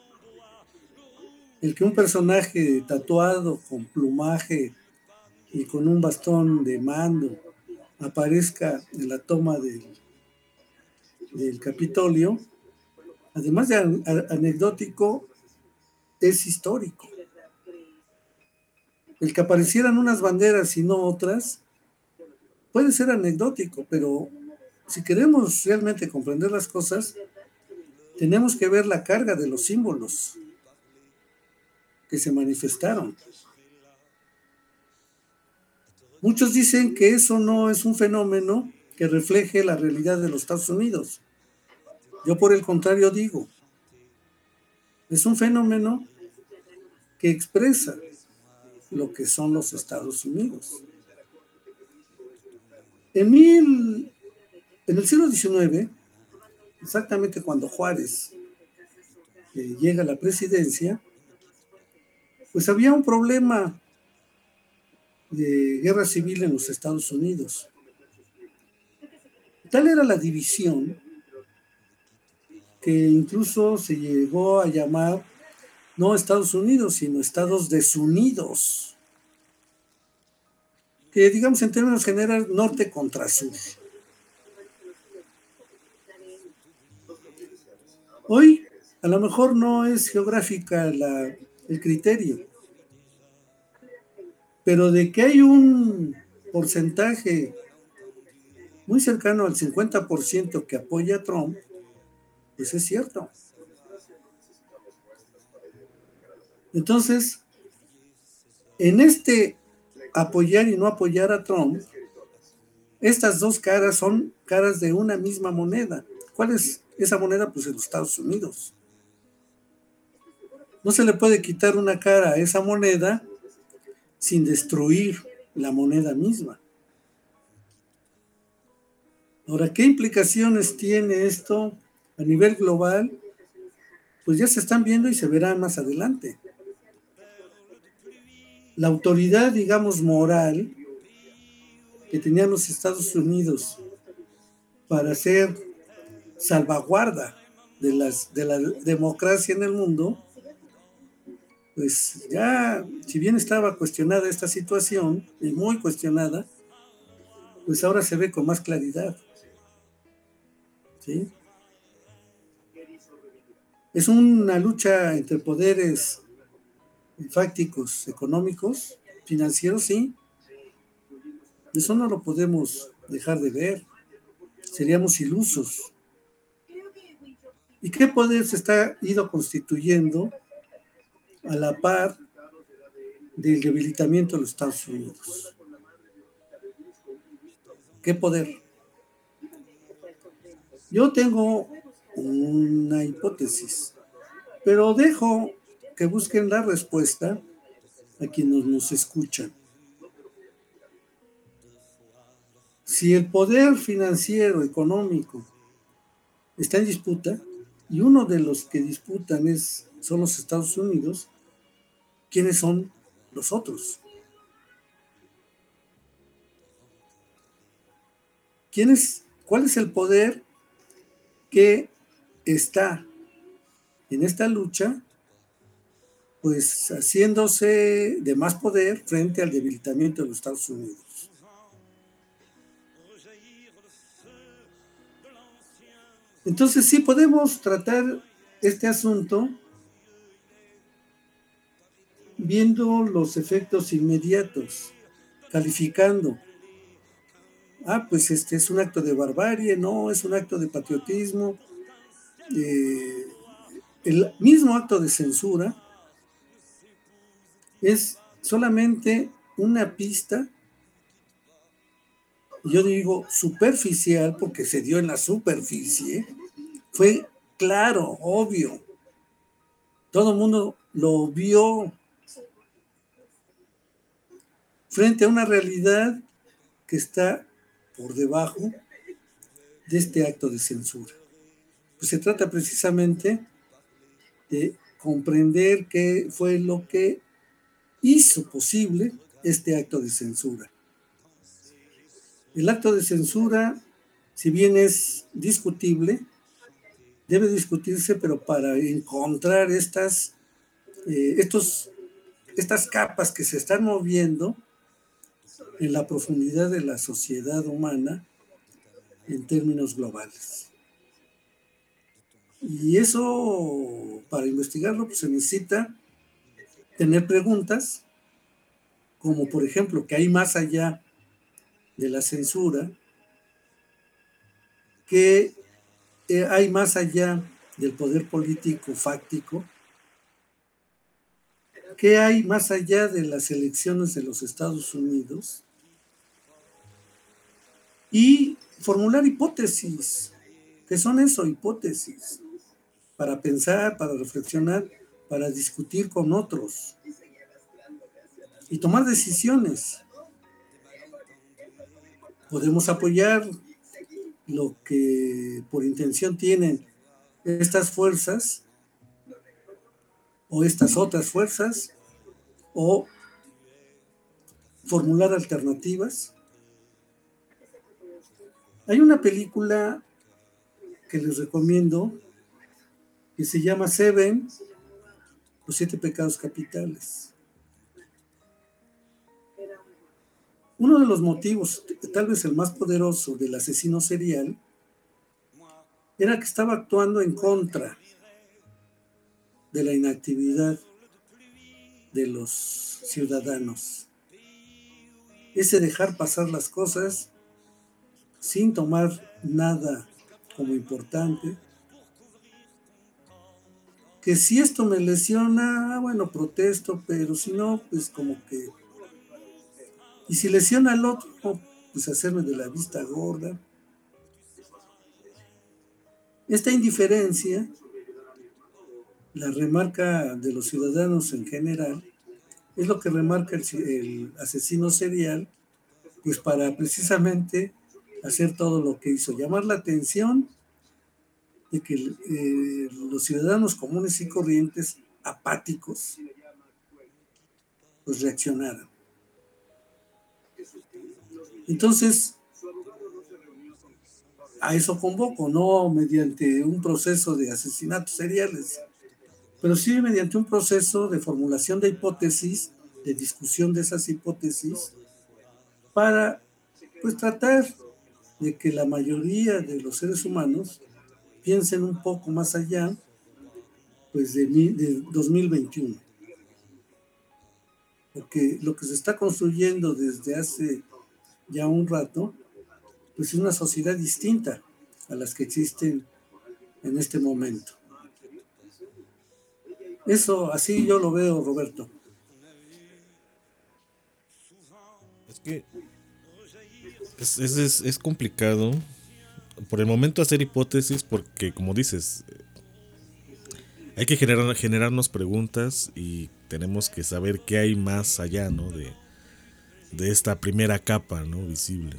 El que un personaje tatuado con plumaje y con un bastón de mando aparezca en la toma del, del Capitolio, además de an- anecdótico, es histórico. El que aparecieran unas banderas y no otras puede ser anecdótico, pero si queremos realmente comprender las cosas, tenemos que ver la carga de los símbolos que se manifestaron. Muchos dicen que eso no es un fenómeno que refleje la realidad de los Estados Unidos. Yo por el contrario digo, es un fenómeno que expresa lo que son los Estados Unidos. En, mil, en el siglo diecinueve, exactamente cuando Juárez eh, llega a la presidencia, pues había un problema de guerra civil en los Estados Unidos. Tal era la división que incluso se llegó a llamar no Estados Unidos, sino Estados desunidos, que digamos en términos generales norte contra sur. Hoy a lo mejor no es geográfica la, el criterio, pero de que hay un porcentaje muy cercano al cincuenta por ciento que apoya a Trump, pues es cierto. Entonces, en este apoyar y no apoyar a Trump, estas dos caras son caras de una misma moneda. ¿Cuál es esa moneda? Pues en los Estados Unidos. No se le puede quitar una cara a esa moneda sin destruir la moneda misma. Ahora, ¿qué implicaciones tiene esto a nivel global? Pues ya se están viendo y se verán más adelante. La autoridad, digamos, moral que tenían los Estados Unidos para hacer salvaguarda de, las, de la democracia en el mundo, pues ya, si bien estaba cuestionada esta situación, y muy cuestionada, pues ahora se ve con más claridad. ¿Sí? Es una lucha entre poderes fácticos, económicos, financieros, sí. Eso no lo podemos dejar de ver. Seríamos ilusos. ¿Y qué poder se está ido constituyendo a la par del debilitamiento de los Estados Unidos. ¿Qué poder? Yo tengo una hipótesis, pero dejo que busquen la respuesta a quienes nos escuchan. Si el poder financiero, económico, está en disputa, y uno de los que disputan es, son los Estados Unidos, ¿quiénes son los otros? ¿Quién es, ¿Cuál es el poder que está en esta lucha, pues haciéndose de más poder frente al debilitamiento de los Estados Unidos? Entonces sí podemos tratar este asunto viendo los efectos inmediatos, calificando. Ah, pues este es un acto de barbarie, no, es un acto de patriotismo. Eh, el mismo acto de censura es solamente una pista, yo digo superficial porque se dio en la superficie, fue claro, obvio, todo el mundo lo vio frente a una realidad que está por debajo de este acto de censura. Pues se trata precisamente de comprender qué fue lo que hizo posible este acto de censura. El acto de censura, si bien es discutible, debe discutirse, pero para encontrar estas, eh, estos, estas capas que se están moviendo en la profundidad de la sociedad humana en términos globales. Y eso, para investigarlo, pues se necesita tener preguntas, como por ejemplo, que hay más allá de la censura, que eh, hay más allá del poder político fáctico, que hay más allá de las elecciones de los Estados Unidos, y formular hipótesis. ¿Qué son eso? Hipótesis. Para pensar, para reflexionar, para discutir con otros y tomar decisiones. Podemos apoyar lo que por intención tienen estas fuerzas o estas otras fuerzas, o formular alternativas. Hay una película que les recomiendo que se llama Seven, los siete pecados capitales. Uno de los motivos, tal vez el más poderoso, del asesino serial era que estaba actuando en contra de la inactividad de los ciudadanos. Ese dejar pasar las cosas sin tomar nada como importante. Que si esto me lesiona, bueno, protesto, pero si no, pues como que... Y si lesiona al otro, pues hacerme de la vista gorda. Esta indiferencia la remarca de los ciudadanos en general, es lo que remarca el, el asesino serial, pues para precisamente hacer todo lo que hizo, llamar la atención de que eh, los ciudadanos comunes y corrientes, apáticos, pues reaccionaran. Entonces, a eso convoco, no mediante un proceso de asesinatos seriales, pero sí mediante un proceso de formulación de hipótesis, de discusión de esas hipótesis, para pues tratar de que la mayoría de los seres humanos piensen un poco más allá pues de, de dos mil veintiuno. Porque lo que se está construyendo desde hace ya un rato, pues es una sociedad distinta a las que existen en este momento. Eso, así yo lo veo, Roberto. Es que es, es, es, es complicado por el momento hacer hipótesis porque, como dices, hay que generar, generarnos preguntas y tenemos que saber qué hay más allá, ¿no? de, de esta primera capa, ¿no? visible.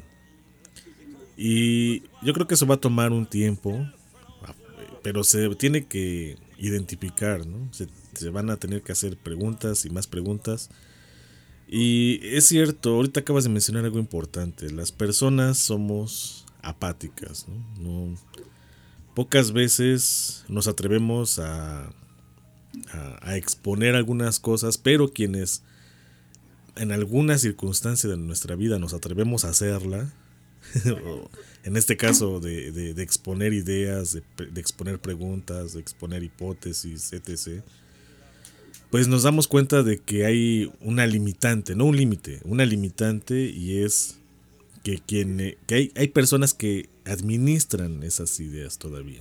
Y yo creo que eso va a tomar un tiempo, pero se tiene que identificar, ¿no? Se, se van a tener que hacer preguntas y más preguntas. Y es cierto, ahorita acabas de mencionar algo importante. Las personas somos apáticas, ¿no? No, pocas veces nos atrevemos a, a, a exponer algunas cosas, pero quienes en alguna circunstancia de nuestra vida nos atrevemos a hacerla, en este caso de, de, de exponer ideas, de, de exponer preguntas, de exponer hipótesis, etcétera, pues nos damos cuenta de que hay una limitante, no un límite, una limitante, y es que, quien, que hay, hay personas que administran esas ideas todavía.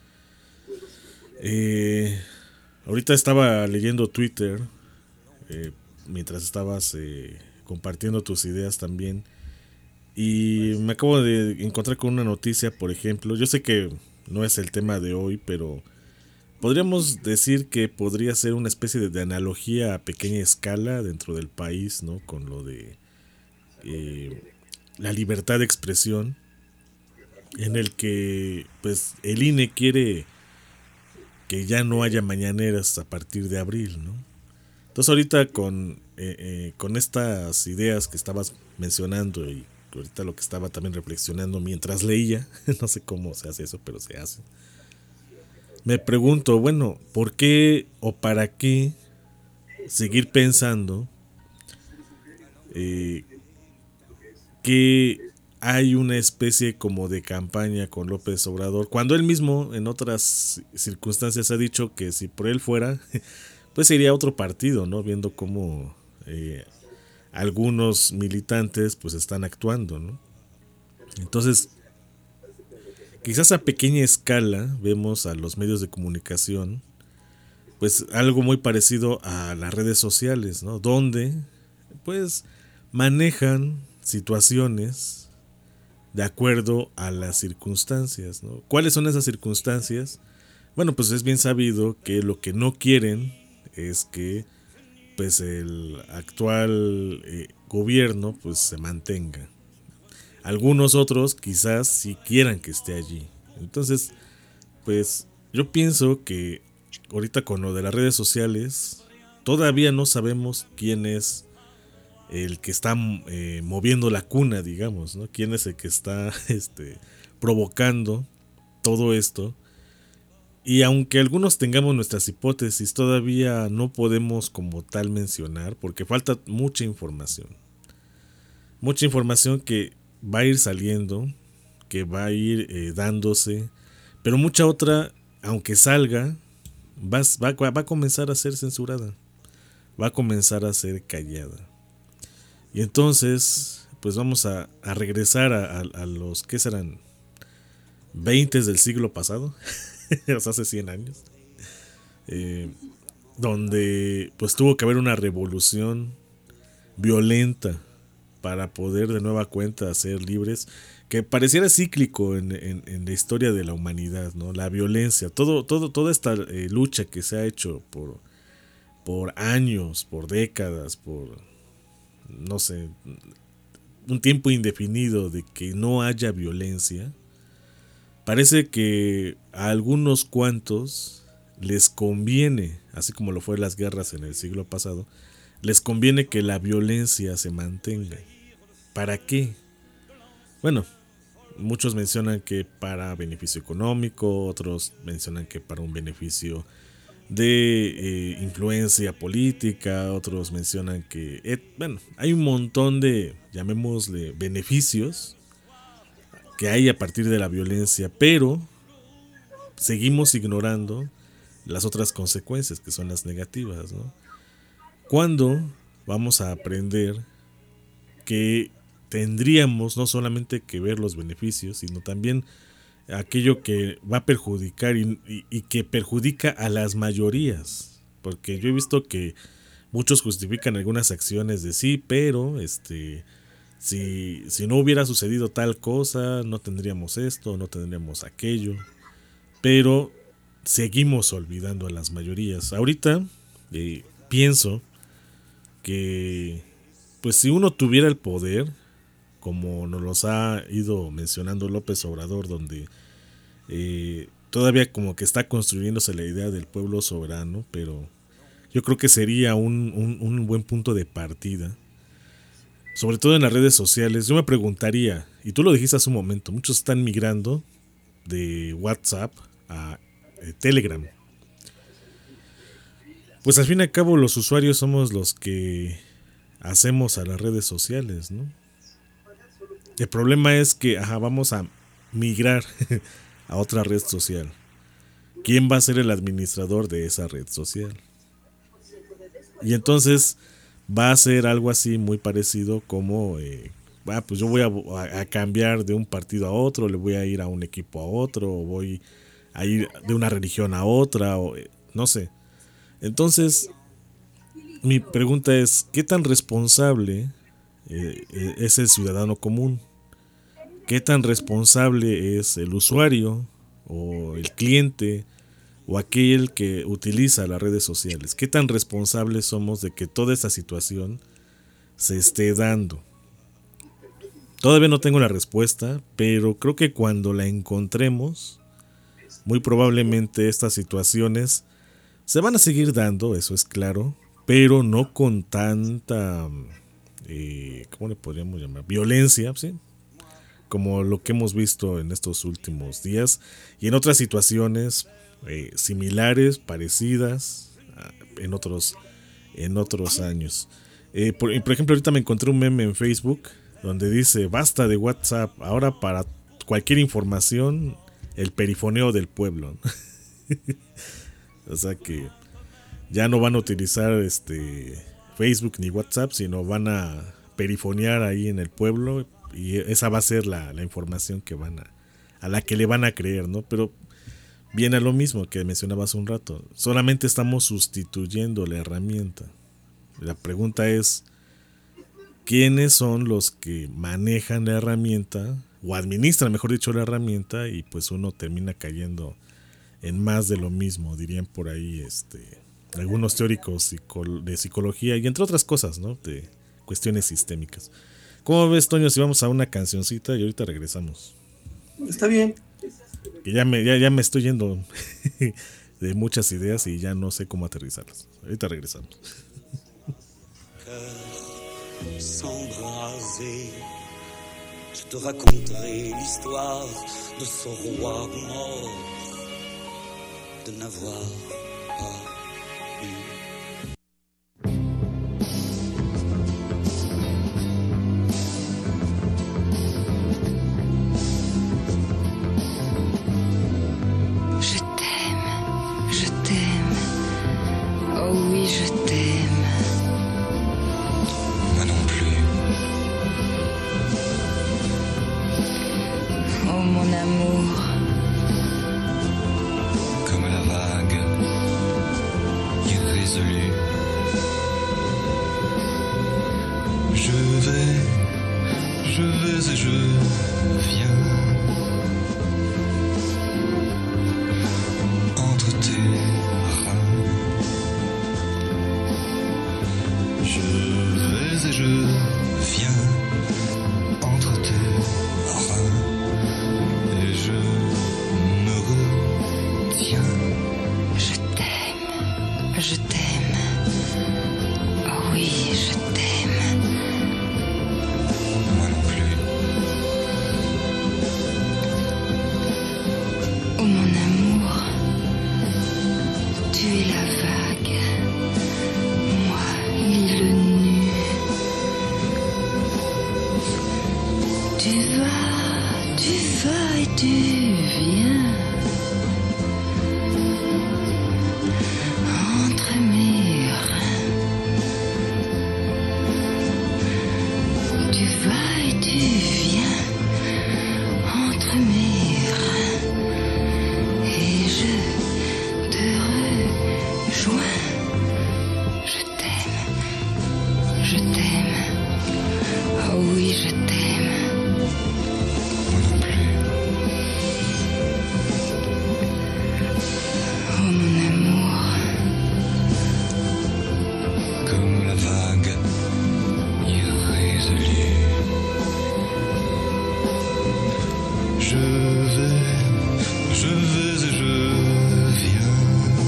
Eh, ahorita estaba leyendo Twitter, eh, mientras estabas eh, compartiendo tus ideas también, y me acabo de encontrar con una noticia, por ejemplo. Yo sé que no es el tema de hoy, pero podríamos decir que podría ser una especie de, de analogía a pequeña escala dentro del país, ¿no? Con lo de eh, la libertad de expresión, en el que pues el I N E quiere que ya no haya mañaneras a partir de abril, ¿no? Entonces ahorita con, eh, eh, con estas ideas que estabas mencionando y ahorita lo que estaba también reflexionando mientras leía, no sé cómo se hace eso, pero se hace. Me pregunto, bueno, ¿por qué o para qué seguir pensando eh, que hay una especie como de campaña con López Obrador, cuando él mismo en otras circunstancias ha dicho que si por él fuera, pues sería otro partido, ¿no? Viendo cómo eh, algunos militantes pues están actuando, ¿no? Entonces, quizás a pequeña escala vemos a los medios de comunicación pues algo muy parecido a las redes sociales, ¿no? Donde pues manejan situaciones de acuerdo a las circunstancias, ¿no? ¿Cuáles son esas circunstancias? Bueno, pues es bien sabido que lo que no quieren es que pues el actual eh, gobierno pues se mantenga. Algunos otros quizás sí quieran que esté allí. Entonces, pues yo pienso que ahorita con lo de las redes sociales todavía no sabemos quién es el que está eh, moviendo la cuna, digamos, ¿no? Quién es el que está este, provocando todo esto. Y aunque algunos tengamos nuestras hipótesis, todavía no podemos como tal mencionar, porque falta mucha información. Mucha información que va a ir saliendo, que va a ir eh, dándose, pero mucha otra, aunque salga, va, va, va a comenzar a ser censurada, va a comenzar a ser callada. Y entonces, pues vamos a, a regresar a, a, a los, ¿qué serán? veinte del siglo pasado. O sea, hace cien años, eh, donde pues tuvo que haber una revolución violenta para poder de nueva cuenta ser libres, que pareciera cíclico en, en, en la historia de la humanidad, ¿no? La violencia, todo, todo, toda esta eh, lucha que se ha hecho por, por años, por décadas, por no sé, un tiempo indefinido de que no haya violencia. Parece que a algunos cuantos les conviene, así como lo fue las guerras en el siglo pasado, les conviene que la violencia se mantenga. ¿Para qué? Bueno, muchos mencionan que para beneficio económico, otros mencionan que para un beneficio de eh, influencia política, otros mencionan que, eh, bueno, hay un montón de, llamémosle, beneficios que hay a partir de la violencia, pero seguimos ignorando las otras consecuencias, que son las negativas, ¿no? ¿Cuándo vamos a aprender que tendríamos no solamente que ver los beneficios, sino también aquello que va a perjudicar y, y, y que perjudica a las mayorías? Porque yo he visto que muchos justifican algunas acciones de sí, pero este Si, si no hubiera sucedido tal cosa, no tendríamos esto, no tendríamos aquello. Pero seguimos olvidando a las mayorías. Ahorita eh, pienso que pues si uno tuviera el poder, como nos los ha ido mencionando López Obrador, donde eh, todavía como que está construyéndose la idea del pueblo soberano, pero yo creo que sería un, un, un buen punto de partida, sobre todo en las redes sociales. Yo me preguntaría, y tú lo dijiste hace un momento, muchos están migrando de WhatsApp a eh, Telegram. Pues al fin y al cabo los usuarios somos los que hacemos a las redes sociales, ¿no? El problema es que ajá, vamos a migrar a otra red social. ¿Quién va a ser el administrador de esa red social? Y entonces va a ser algo así muy parecido como eh, ah, pues yo voy a, a cambiar de un partido a otro, le voy a ir a un equipo a otro, o voy a ir de una religión a otra, o eh, no sé. Entonces mi pregunta es, ¿qué tan responsable eh, es el ciudadano común? ¿Qué tan responsable es el usuario o el cliente o aquel que utiliza las redes sociales? ¿Qué tan responsables somos de que toda esta situación se esté dando? Todavía no tengo la respuesta, pero creo que cuando la encontremos, muy probablemente estas situaciones se van a seguir dando, eso es claro, pero no con tanta, eh, ¿cómo le podríamos llamar? Violencia, ¿sí? Como lo que hemos visto en estos últimos días y en otras situaciones eh, similares, parecidas en otros, en otros años. Eh, por, por ejemplo, ahorita me encontré un meme en Facebook donde dice, basta de WhatsApp, ahora para cualquier información, el perifoneo del pueblo. O sea que ya no van a utilizar este Facebook ni WhatsApp, sino van a perifonear ahí en el pueblo. Y esa va a ser la, la información que van a, a la que le van a creer, ¿no? Pero viene a lo mismo que mencionaba hace un rato. Solamente estamos sustituyendo la herramienta. La pregunta es, ¿quiénes son los que manejan la herramienta? O administran, mejor dicho, la herramienta. Y pues uno termina cayendo en más de lo mismo, dirían por ahí este, algunos teóricos de psicología. Y entre otras cosas, ¿no? De cuestiones sistémicas. ¿Cómo ves, Toño, si vamos a una cancioncita y ahorita regresamos? Está bien. Que ya me, ya, ya me estoy yendo de muchas ideas y ya no sé cómo aterrizarlas. Ahorita regresamos. Je te raconterai l'histoire de ce roi mort, de n'avoir pas eu. Je t'aime, oh oui je t'aime. Moi non plus. Oh mon amour. Comme la vague irrésolue. Je vais, je vais et je viens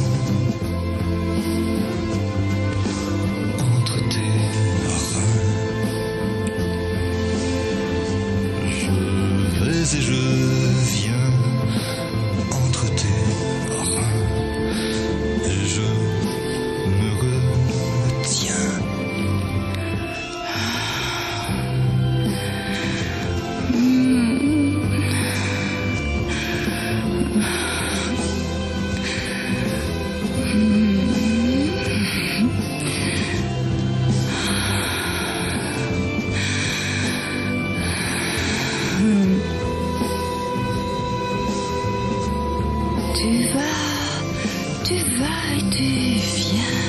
entre tes reins. Je vais et je viens entre tes reins et je me retiens. Tu vas, tu vas et tu viens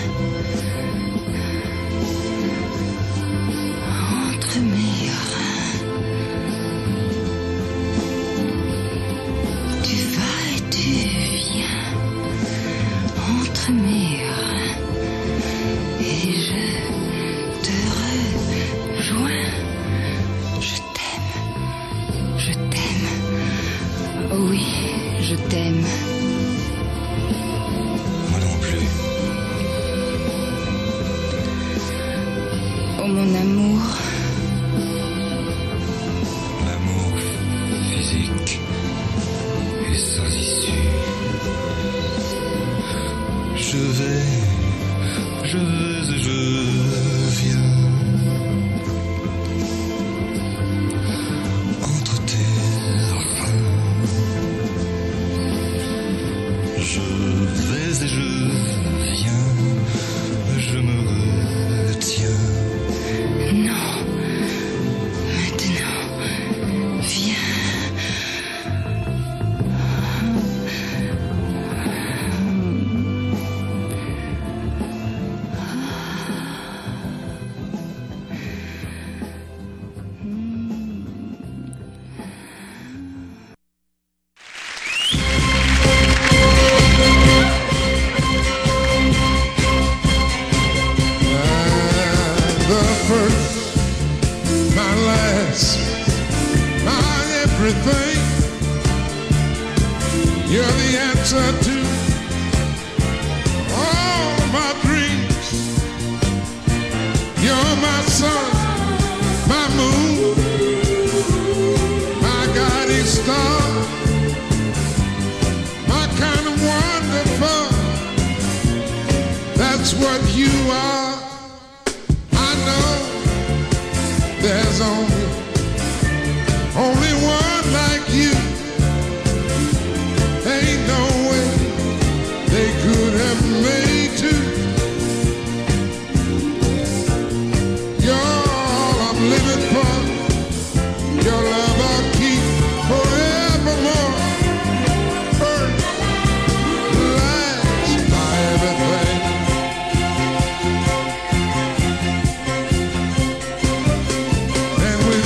entre mes reins. Tu vas et tu viens entre mes reins et je te rejoins. Je t'aime, je t'aime, oh oui, je t'aime. Moi non plus. Oh mon amour. L'amour physique est sans issue. Je vais, je vais et je viens entre tes reins. Je vais et je viens, je me retiens. Non, maintenant, viens. The first, my last, my everything. You're the answer to all my dreams. You're my sun, my moon, my guiding star, my kind of wonderful. That's what you are. There's only, only one like you. Ain't no way they could have made two. You're all I'm living for. Your love I'll keep forevermore. First, last, my everything. And we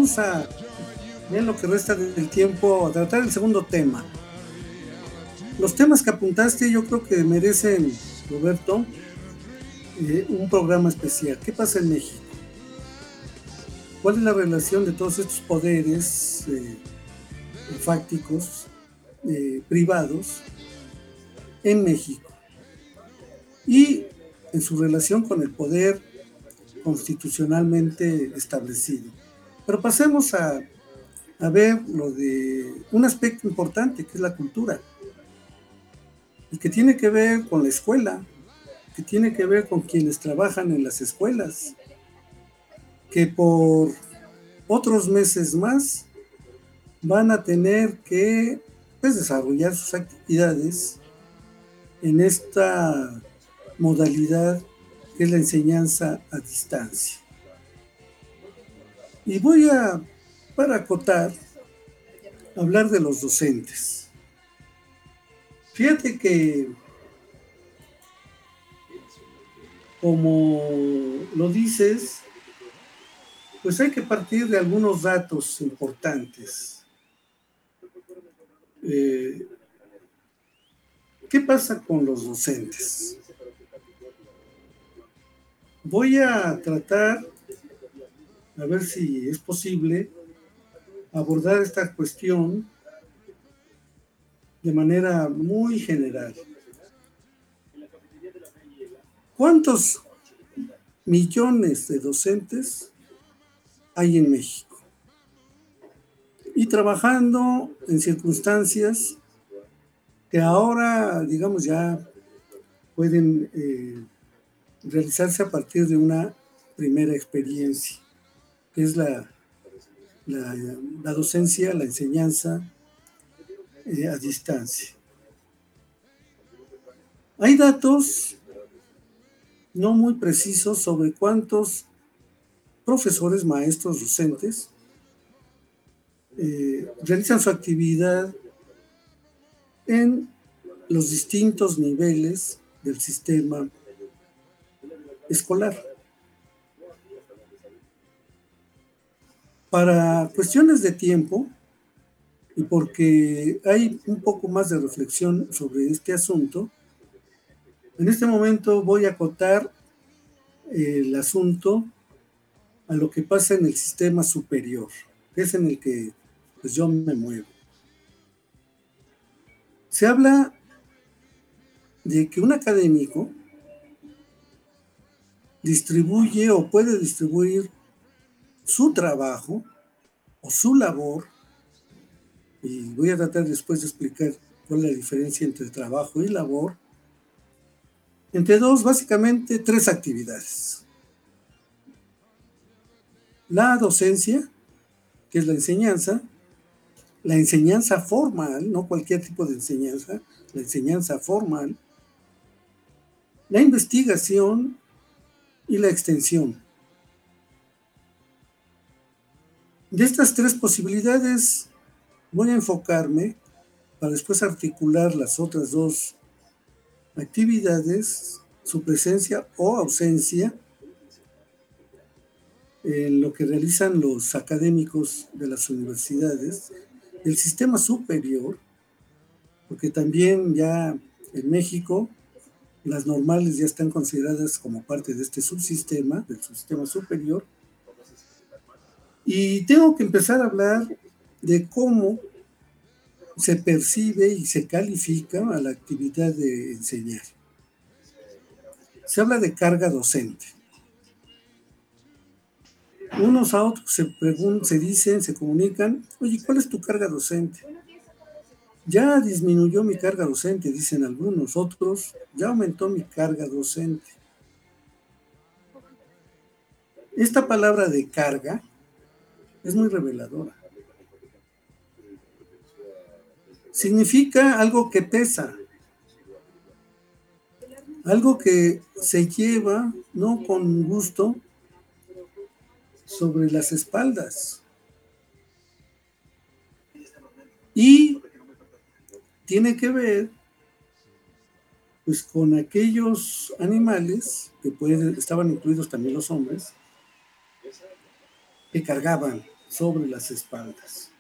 vamos a, en lo que resta del tiempo, a tratar el segundo tema. Los temas que apuntaste yo creo que merecen, Roberto, eh, un programa especial. ¿Qué pasa en México? ¿Cuál es la relación de todos estos poderes eh, fácticos, eh, privados, en México? Y en su relación con el poder constitucionalmente establecido. Pero pasemos a, a ver lo de un aspecto importante, que es la cultura, y que tiene que ver con la escuela, que tiene que ver con quienes trabajan en las escuelas, que por otros meses más van a tener que pues, desarrollar sus actividades en esta modalidad que es la enseñanza a distancia. Y voy a, para acotar, hablar de los docentes. Fíjate que, como lo dices, pues hay que partir de algunos datos importantes. Eh, ¿Qué pasa con los docentes? Voy a tratar, a ver si es posible, abordar esta cuestión de manera muy general. ¿Cuántos millones de docentes hay en México? Y trabajando en circunstancias que ahora, digamos, ya pueden eh, realizarse a partir de una primera experiencia, que es la, la, la docencia, la enseñanza eh, a distancia. Hay datos no muy precisos sobre cuántos profesores, maestros, docentes eh, realizan su actividad en los distintos niveles del sistema escolar. Para cuestiones de tiempo, y porque hay un poco más de reflexión sobre este asunto, en este momento voy a acotar el asunto a lo que pasa en el sistema superior, que es en el que pues, yo me muevo. Se habla de que un académico distribuye o puede distribuir su trabajo o su labor, y voy a tratar después de explicar cuál es la diferencia entre trabajo y labor, entre dos, básicamente tres actividades. La docencia, que es la enseñanza, la enseñanza formal, no cualquier tipo de enseñanza, la enseñanza formal, la investigación y la extensión. De estas tres posibilidades voy a enfocarme para después articular las otras dos actividades, su presencia o ausencia, en lo que realizan los académicos de las universidades, del sistema superior, porque también ya en México las normales ya están consideradas como parte de este subsistema, del subsistema superior, y tengo que empezar a hablar de cómo se percibe y se califica a la actividad de enseñar. Se habla de carga docente. Unos a otros se preguntan, se dicen, se comunican, oye, ¿cuál es tu carga docente? Ya disminuyó mi carga docente, dicen algunos, otros, ya aumentó mi carga docente. Esta palabra de carga es muy reveladora. Significa algo que pesa, algo que se lleva, no con gusto, sobre las espaldas. Y tiene que ver pues con aquellos animales que pueden, estaban incluidos también los hombres, que cargaban sobre las espaldas.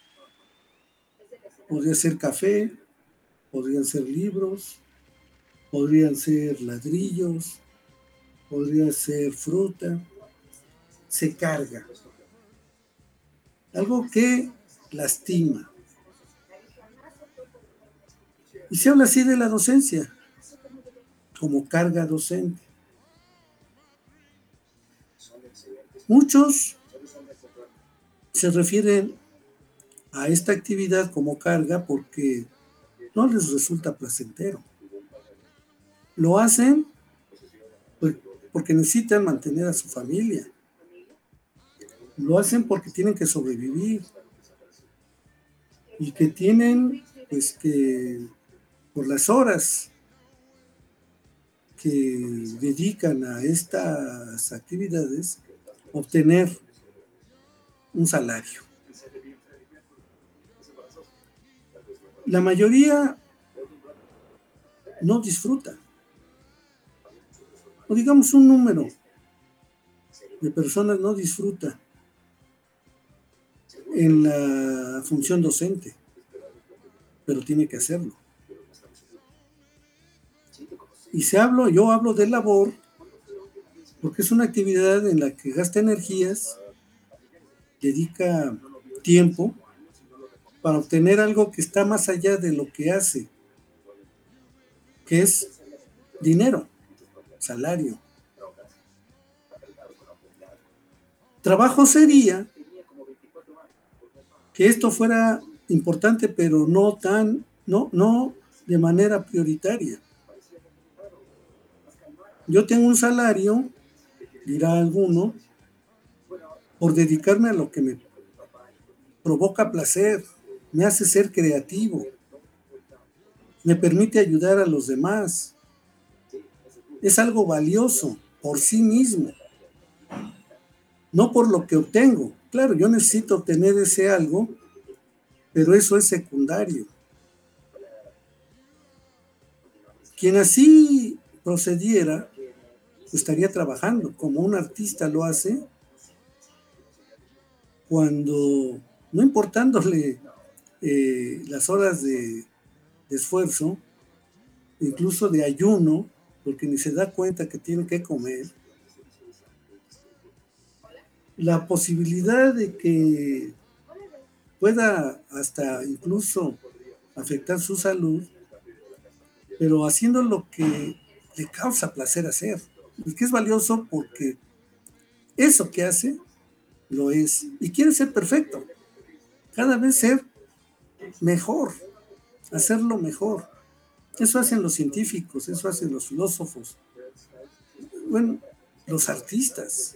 Podría ser café, podrían ser libros, podrían ser ladrillos, podría ser fruta. Se carga. Algo que lastima. Y se habla así de la docencia, como carga docente. Muchos se refieren a esta actividad como carga porque no les resulta placentero. Lo hacen pues, porque necesitan mantener a su familia. Lo hacen porque tienen que sobrevivir y que tienen pues que por las horas que dedican a estas actividades obtener un salario. La mayoría no disfruta. O digamos un número de personas no disfruta en la función docente, pero tiene que hacerlo. Y se hablo, yo hablo de labor, porque es una actividad en la que gasta energías, dedica tiempo para obtener algo que está más allá de lo que hace, que es dinero, salario. Trabajo sería que esto fuera importante, pero no tan, no, no de manera prioritaria. Yo tengo un salario, dirá alguno, por dedicarme a lo que me provoca placer, me hace ser creativo, me permite ayudar a los demás. Es algo valioso por sí mismo, no por lo que obtengo. Claro, yo necesito obtener ese algo, pero eso es secundario. Quien así procediera, estaría trabajando como un artista lo hace, cuando, no importándole eh, las horas de, de esfuerzo, incluso de ayuno, porque ni se da cuenta que tiene que comer, la posibilidad de que pueda hasta incluso afectar su salud, pero haciendo lo que le causa placer hacer, y que es valioso porque eso que hace, lo es, y quiere ser perfecto, cada vez ser mejor, hacerlo mejor. Eso hacen los científicos, eso hacen los filósofos, bueno, los artistas.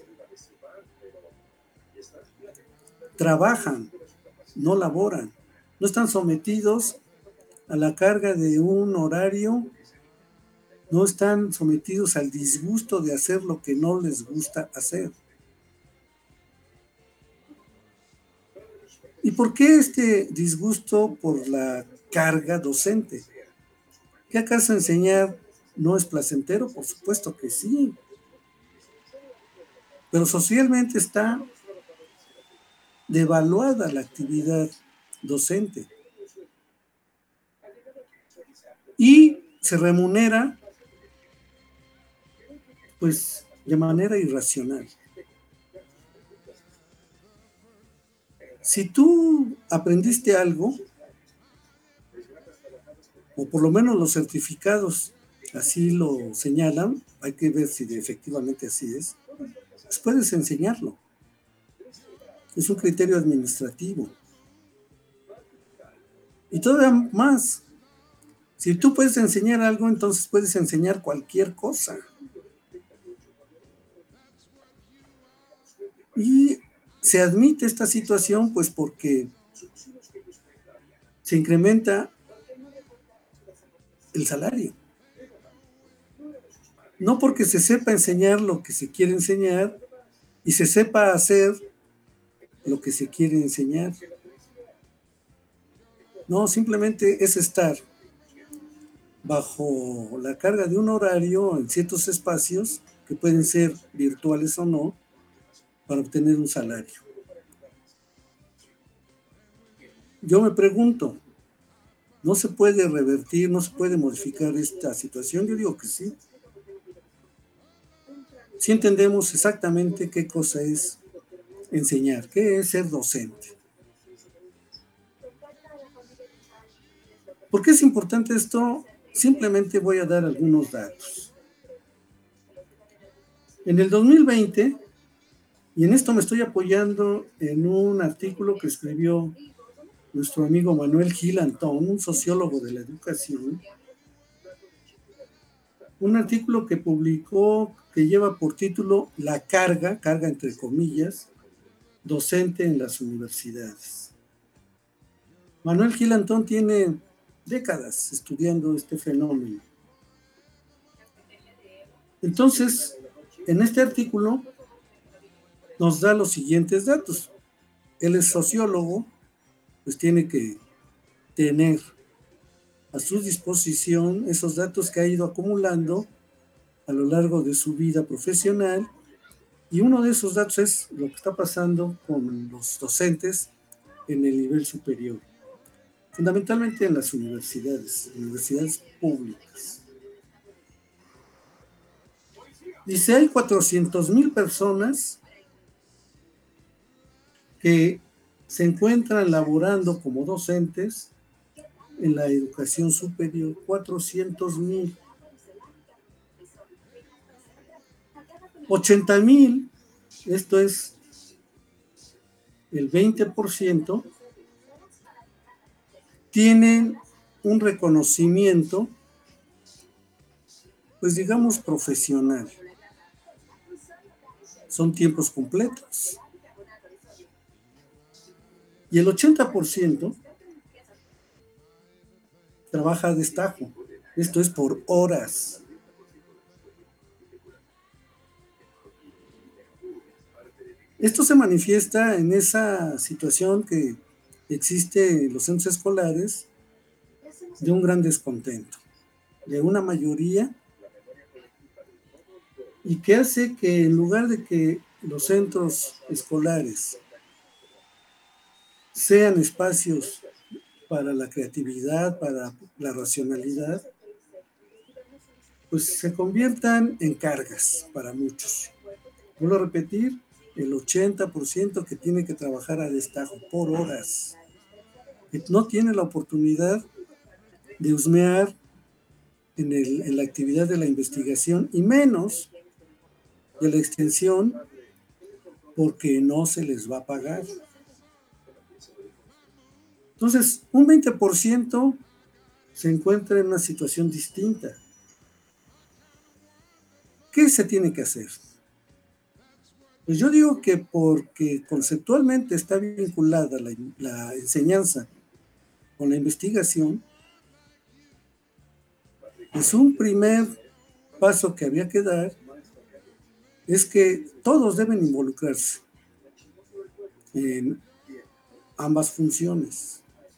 Trabajan, no laboran, no están sometidos a la carga de un horario, no están sometidos al disgusto de hacer lo que no les gusta hacer. ¿Y por qué este disgusto por la carga docente? ¿Qué acaso enseñar no es placentero? Por supuesto que sí. Pero socialmente está devaluada la actividad docente. Y se remunera, pues, de manera irracional. Si tú aprendiste algo, o por lo menos los certificados así lo señalan, hay que ver si efectivamente así es, pues puedes enseñarlo. Es un criterio administrativo. Y todavía más, si tú puedes enseñar algo, entonces puedes enseñar cualquier cosa. Y se admite esta situación pues porque se incrementa el salario. No porque se sepa enseñar lo que se quiere enseñar y se sepa hacer lo que se quiere enseñar. No, simplemente es estar bajo la carga de un horario en ciertos espacios que pueden ser virtuales o no, para obtener un salario. yo me pregunto, ¿no se puede revertir, no se puede modificar esta situación? Yo digo que sí. Si entendemos exactamente qué cosa es enseñar, qué es ser docente. ¿Por qué es importante esto? Simplemente voy a dar algunos datos. En el dos mil veinte, y en esto me estoy apoyando en un artículo que escribió nuestro amigo Manuel Gil Antón, un sociólogo de la educación, un artículo que publicó que lleva por título La carga, carga entre comillas, docente en las universidades. Manuel Gil Antón tiene décadas estudiando este fenómeno. Entonces, en este artículo nos da los siguientes datos. Él es sociólogo, pues tiene que tener a su disposición esos datos que ha ido acumulando a lo largo de su vida profesional, y uno de esos datos es lo que está pasando con los docentes en el nivel superior, fundamentalmente en las universidades, universidades públicas. Dice, hay cuatrocientas mil personas que se encuentran laborando como docentes en la educación superior, cuatrocientos mil. ochenta mil, esto es el veinte por ciento, tienen un reconocimiento, pues digamos, profesional. Son tiempos completos. Y el ochenta por ciento trabaja a destajo. Esto es por horas. Esto se manifiesta en esa situación que existe en los centros escolares de un gran descontento, de una mayoría, y que hace que en lugar de que los centros escolares sean espacios para la creatividad, para la racionalidad, pues se conviertan en cargas para muchos. Vuelvo a repetir, el ochenta por ciento que tiene que trabajar a destajo por horas, que no tiene la oportunidad de husmear en, el, en la actividad de la investigación, y menos de la extensión, porque no se les va a pagar. Entonces, un veinte por ciento se encuentra en una situación distinta. ¿Qué se tiene que hacer? Pues yo digo que porque conceptualmente está vinculada la, la enseñanza con la investigación, pues un primer paso que había que dar es que todos deben involucrarse en ambas funciones.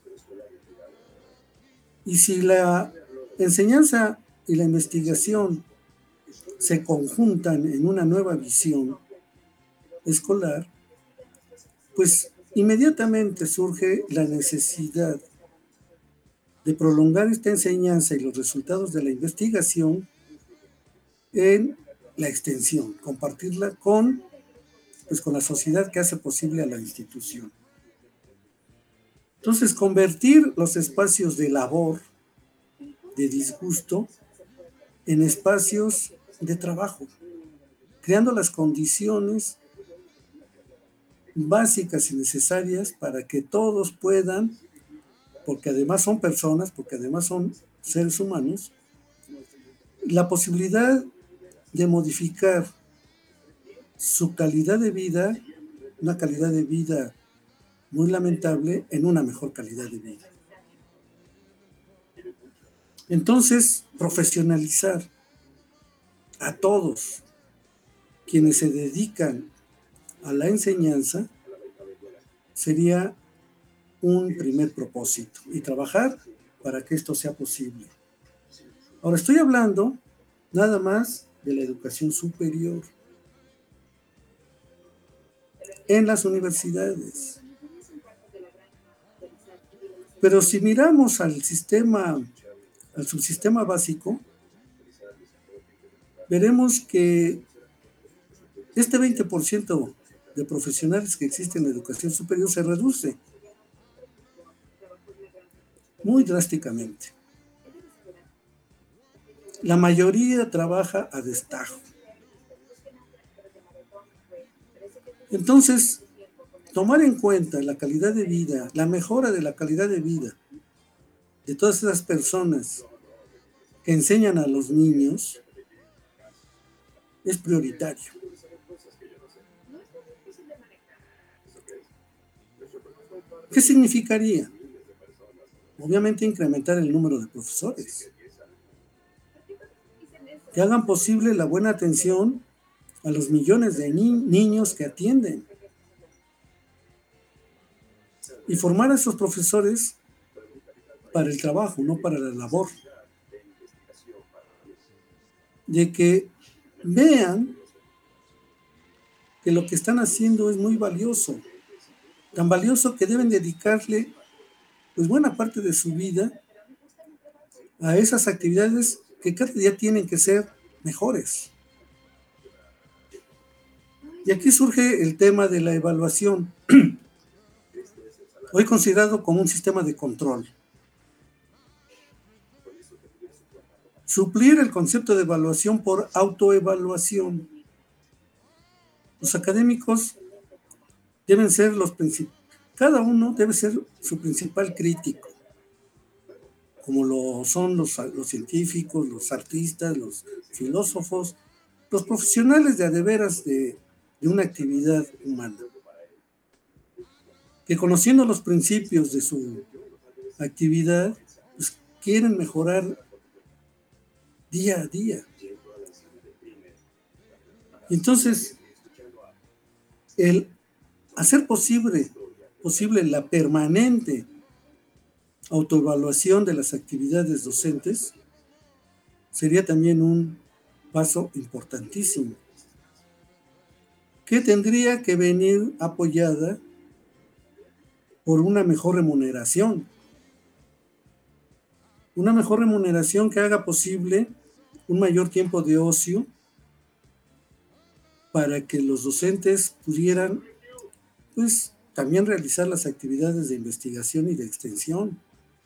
Y si la enseñanza y la investigación se conjuntan en una nueva visión escolar, pues inmediatamente surge la necesidad de prolongar esta enseñanza y los resultados de la investigación en la extensión, compartirla con, pues, con la sociedad que hace posible a la institución. Entonces, convertir los espacios de labor, de disgusto, en espacios de trabajo, creando las condiciones básicas y necesarias para que todos puedan, porque además son personas, porque además son seres humanos, la posibilidad de modificar su calidad de vida, una calidad de vida muy lamentable, en una mejor calidad de vida. Entonces, profesionalizar a todos quienes se dedican a la enseñanza sería un primer propósito, y trabajar para que esto sea posible. Ahora estoy hablando nada más de la educación superior. En las universidades, Pero si miramos al sistema, al subsistema básico, veremos que este veinte por ciento de profesionales que existen en la educación superior se reduce muy drásticamente. La mayoría trabaja a destajo. Entonces, tomar en cuenta la calidad de vida, la mejora de la calidad de vida de todas esas personas que enseñan a los niños es prioritario. ¿Qué significaría? Obviamente incrementar el número de profesores, que hagan posible la buena atención a los millones de ni- niños que atienden, y formar a esos profesores para el trabajo, no para la labor, de que vean que lo que están haciendo es muy valioso, tan valioso que deben dedicarle pues buena parte de su vida a esas actividades que cada día tienen que ser mejores. Y aquí surge el tema de la evaluación, hoy considerado como un sistema de control. Suplir el concepto de evaluación por autoevaluación. Los académicos deben ser los principales, cada uno debe ser su principal crítico, como lo son los, los científicos, los artistas, los filósofos, los profesionales de a de veras de, de una actividad humana, que conociendo los principios de su actividad, pues quieren mejorar día a día. Entonces, el hacer posible, posible la permanente autoevaluación de las actividades docentes sería también un paso importantísimo, que tendría que venir apoyada por una mejor remuneración. Una mejor remuneración que haga posible un mayor tiempo de ocio para que los docentes pudieran, pues, también realizar las actividades de investigación y de extensión.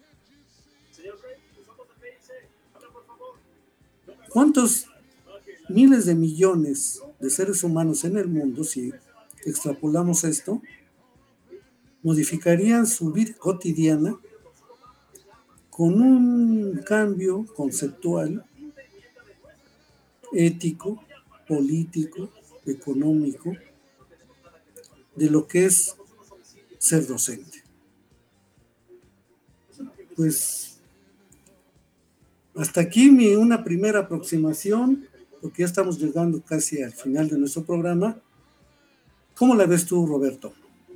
¿Cuántos miles de millones de seres humanos en el mundo, si extrapolamos esto, modificarían su vida cotidiana con un cambio conceptual, ético, político, económico, de lo que es ser docente? Pues hasta aquí mi una primera aproximación, porque ya estamos llegando casi al final de nuestro programa. ¿Cómo la ves tú, Roberto?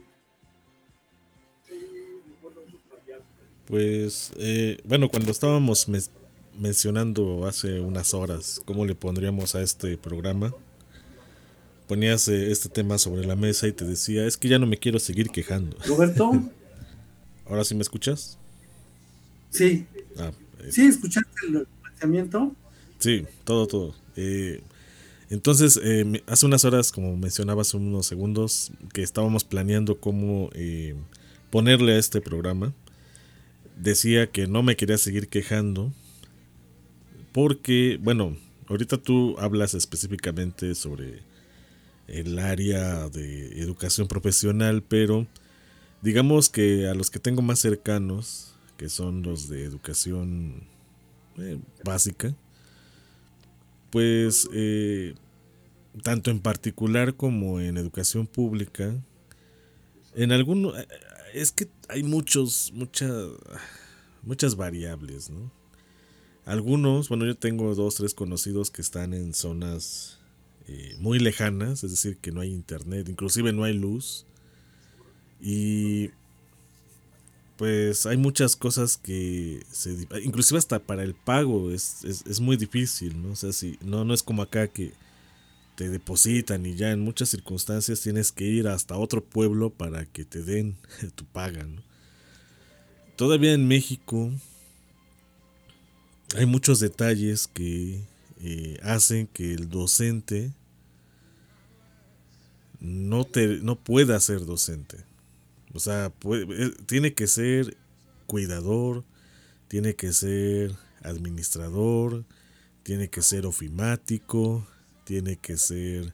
Pues, eh, bueno, cuando estábamos mes- mencionando hace unas horas cómo le pondríamos a este programa, ponías eh, este tema sobre la mesa y te decía, es que ya no me quiero seguir quejando. Roberto. ¿Ahora sí me escuchas? Sí. Ah, eh, ¿Sí escuchaste el planteamiento? Sí, todo, todo. Eh, entonces, eh, me- hace unas horas, como mencionabas hace unos segundos, que estábamos planeando cómo eh, ponerle a este programa, decía que no me quería seguir quejando porque, bueno, ahorita tú hablas específicamente sobre el área de educación profesional, pero digamos que a los que tengo más cercanos, que son los de educación eh, básica, pues eh, tanto en particular como en educación pública, en alguno es que hay muchos, muchas, muchas variables, ¿no? Algunos, bueno, yo tengo dos, tres conocidos que están en zonas eh, muy lejanas, es decir, que no hay internet, inclusive no hay luz, y pues hay muchas cosas que se, inclusive hasta para el pago es, es, es muy difícil, ¿no? O sea, si, no, no es como acá que te depositan y ya en muchas circunstancias tienes que ir hasta otro pueblo para que te den tu paga, ¿no? todavía en México hay muchos detalles que eh, hacen que el docente no, te, no pueda ser docente. O sea, puede, tiene que ser cuidador, tiene que ser administrador, tiene que ser ofimático, tiene que ser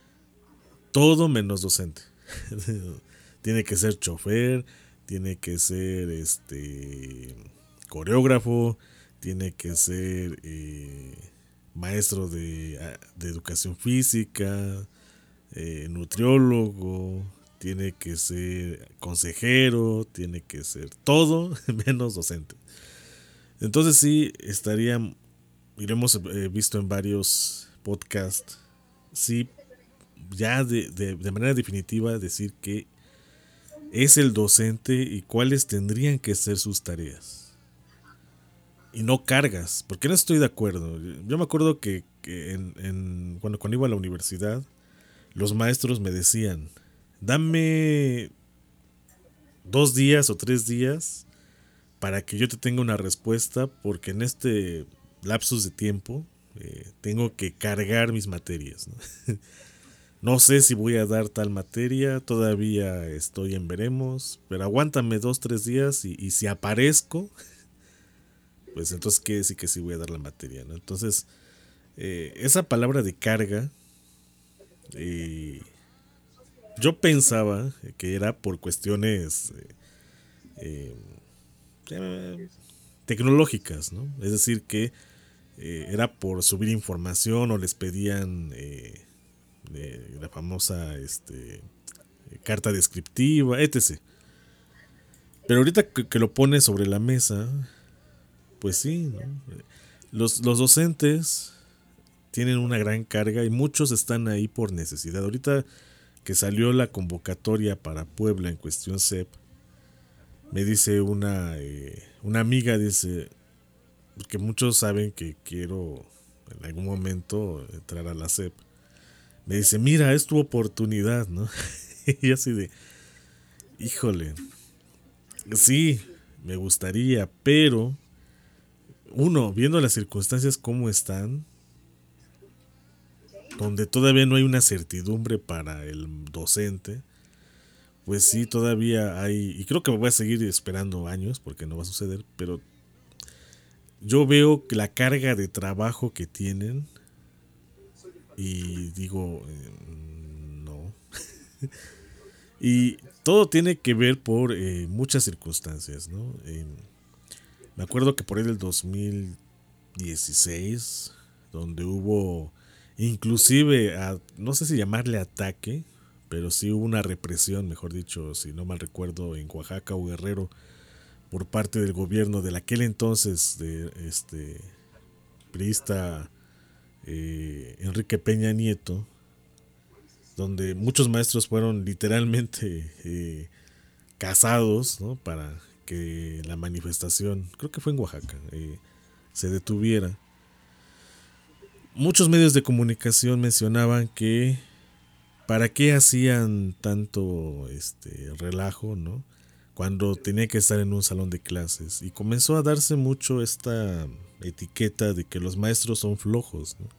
todo menos docente. Tiene que ser chofer, tiene que ser este coreógrafo, tiene que ser eh, maestro de, de educación física, eh, nutriólogo, tiene que ser consejero, tiene que ser todo menos docente. Entonces sí, estaría, y lo hemos eh, visto en varios podcasts, sí, ya de, de, de manera definitiva decir que es el docente y cuáles tendrían que ser sus tareas. Y no cargas, porque no estoy de acuerdo. Yo me acuerdo que, que en, en, cuando, cuando iba a la universidad, los maestros me decían, dame dos días o tres días para que yo te tenga una respuesta, porque en este lapsus de tiempo eh, tengo que cargar mis materias, ¿no? No sé si voy a dar tal materia, todavía estoy en veremos, pero aguántame dos, tres días y, y si aparezco, pues entonces quiere decir que sí voy a dar la materia, ¿no? Entonces, eh, esa palabra de carga, eh, yo pensaba que era por cuestiones eh, eh, tecnológicas, ¿no? Es decir, que eh, era por subir información o les pedían... Eh, de la famosa este, carta descriptiva, etcétera. Pero ahorita que, que lo pone sobre la mesa, pues sí, ¿no? los, los docentes tienen una gran carga y muchos están ahí por necesidad. Ahorita que salió la convocatoria para Puebla en cuestión C E P, me dice una, eh, una amiga, dice, que muchos saben que quiero en algún momento entrar a la C E P. Me dice, mira, es tu oportunidad, ¿no? Y así de, híjole, sí, me gustaría, pero uno, viendo las circunstancias como están, donde todavía no hay una certidumbre para el docente, pues sí, todavía hay, y creo que me voy a seguir esperando años, porque no va a suceder, pero yo veo que la carga de trabajo que tienen, y digo, eh, no. Y todo tiene que ver por eh, muchas circunstancias, ¿no? Eh, me acuerdo que por ahí del dos mil dieciséis, donde hubo inclusive, a, no sé si llamarle ataque, pero sí hubo una represión, mejor dicho, si no mal recuerdo, en Oaxaca o Guerrero, por parte del gobierno de aquel entonces, de este priista Eh, Enrique Peña Nieto, donde muchos maestros fueron literalmente eh, cazados, ¿no? Para que la manifestación, creo que fue en Oaxaca, eh, se detuviera. Muchos medios de comunicación mencionaban que para qué hacían tanto este relajo, ¿no? Cuando tenía que estar en un salón de clases, y comenzó a darse mucho esta etiqueta de que los maestros son flojos, ¿no?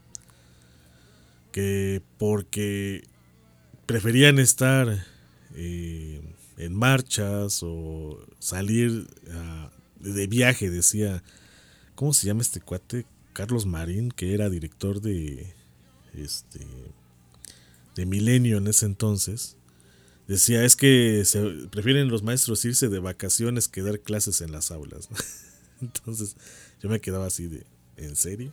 Que porque preferían estar eh, en marchas o salir a, de viaje, decía, ¿cómo se llama este cuate? Carlos Marín, que era director de este de Milenio en ese entonces. Decía, es que se prefieren los maestros irse de vacaciones que dar clases en las aulas, ¿no? Entonces yo me quedaba así de, ¿en serio?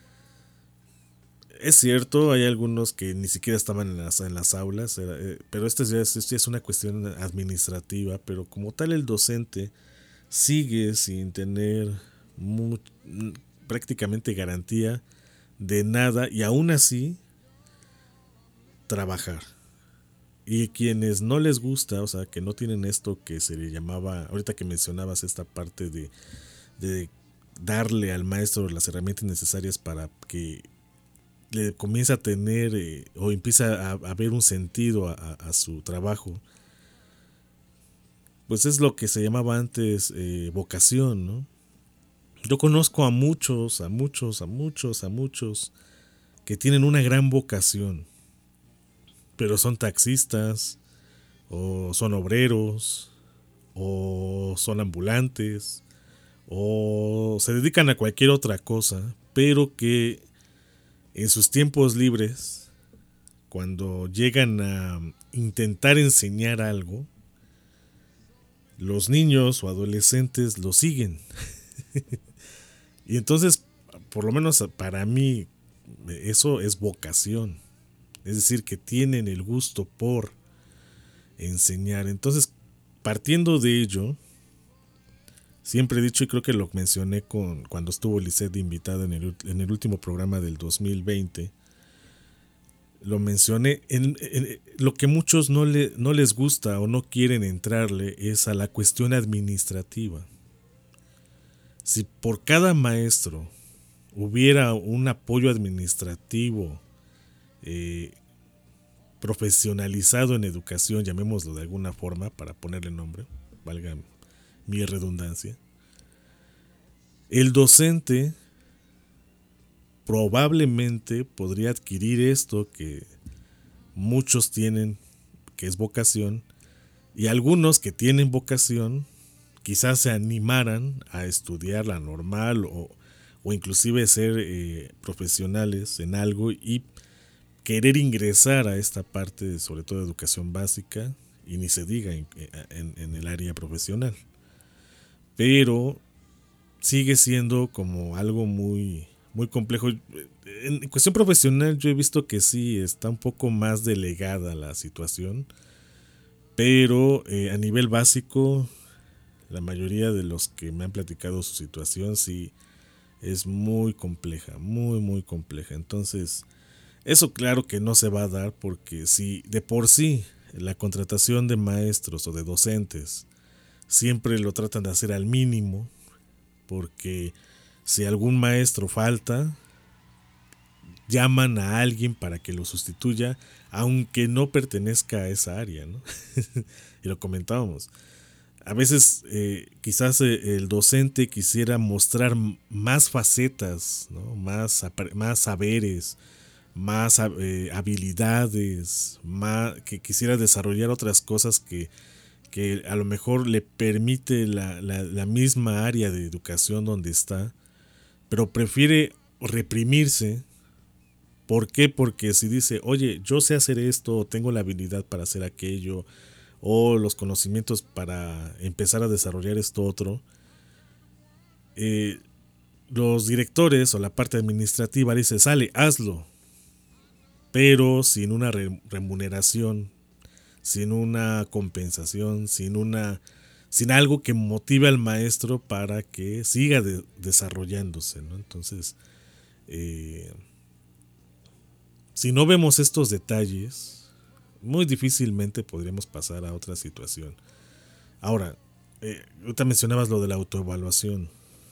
Es cierto, hay algunos que ni siquiera estaban en las, en las aulas, era, eh, pero esto ya, es, esto ya es una cuestión administrativa, pero como tal el docente sigue sin tener muy, prácticamente garantía de nada, y aún así trabajar. Y quienes no les gusta, o sea, que no tienen esto que se le llamaba, ahorita que mencionabas esta parte de, de darle al maestro las herramientas necesarias para que le comience a tener eh, o empieza a, a ver un sentido a, a, a su trabajo, pues es lo que se llamaba antes eh, vocación, ¿no? Yo conozco a muchos, a muchos, a muchos, a muchos que tienen una gran vocación, pero son taxistas, o son obreros, o son ambulantes, o se dedican a cualquier otra cosa, pero que en sus tiempos libres, cuando llegan a intentar enseñar algo, los niños o adolescentes lo siguen. Y entonces, por lo menos para mí, eso es vocación. Es decir, que tienen el gusto por enseñar. Entonces, partiendo de ello, siempre he dicho, y creo que lo mencioné con, cuando estuvo Lisette de invitada en el, en el último programa del dos mil veinte, lo mencioné, en, en, lo que muchos no, le, no les gusta o no quieren entrarle es a la cuestión administrativa. Si por cada maestro hubiera un apoyo administrativo eh, profesionalizado en educación, llamémoslo de alguna forma para ponerle nombre, valga mi redundancia, el docente probablemente podría adquirir esto que muchos tienen, que es vocación, y algunos que tienen vocación quizás se animaran a estudiar la normal o, o inclusive ser eh, profesionales en algo y querer ingresar a esta parte de, sobre todo, de educación básica, y ni se diga en, en, en el área profesional. Pero sigue siendo como algo muy, muy complejo. En cuestión profesional yo he visto que sí está un poco más delegada la situación, pero eh, a nivel básico, la mayoría de los que me han platicado su situación sí es muy compleja, muy muy compleja. Entonces, eso claro que no se va a dar, porque si de por sí la contratación de maestros o de docentes siempre lo tratan de hacer al mínimo, porque si algún maestro falta, llaman a alguien para que lo sustituya, aunque no pertenezca a esa área, ¿no? Y lo comentábamos. A veces eh, quizás eh, el docente quisiera mostrar más facetas, ¿no? más, más saberes, más eh, habilidades, más, que quisiera desarrollar otras cosas que, que a lo mejor le permite la, la, la misma área de educación donde está, pero prefiere reprimirse. ¿Por qué? Porque si dice, oye, yo sé hacer esto, tengo la habilidad para hacer aquello, o los conocimientos para empezar a desarrollar esto otro, eh, los directores o la parte administrativa dice, sale, hazlo, pero sin una remuneración, sin una compensación, sin una sin algo que motive al maestro para que siga de, desarrollándose, ¿no? Entonces, eh, si no vemos estos detalles, muy difícilmente podríamos pasar a otra situación. Ahora, eh, ahorita mencionabas lo de la autoevaluación.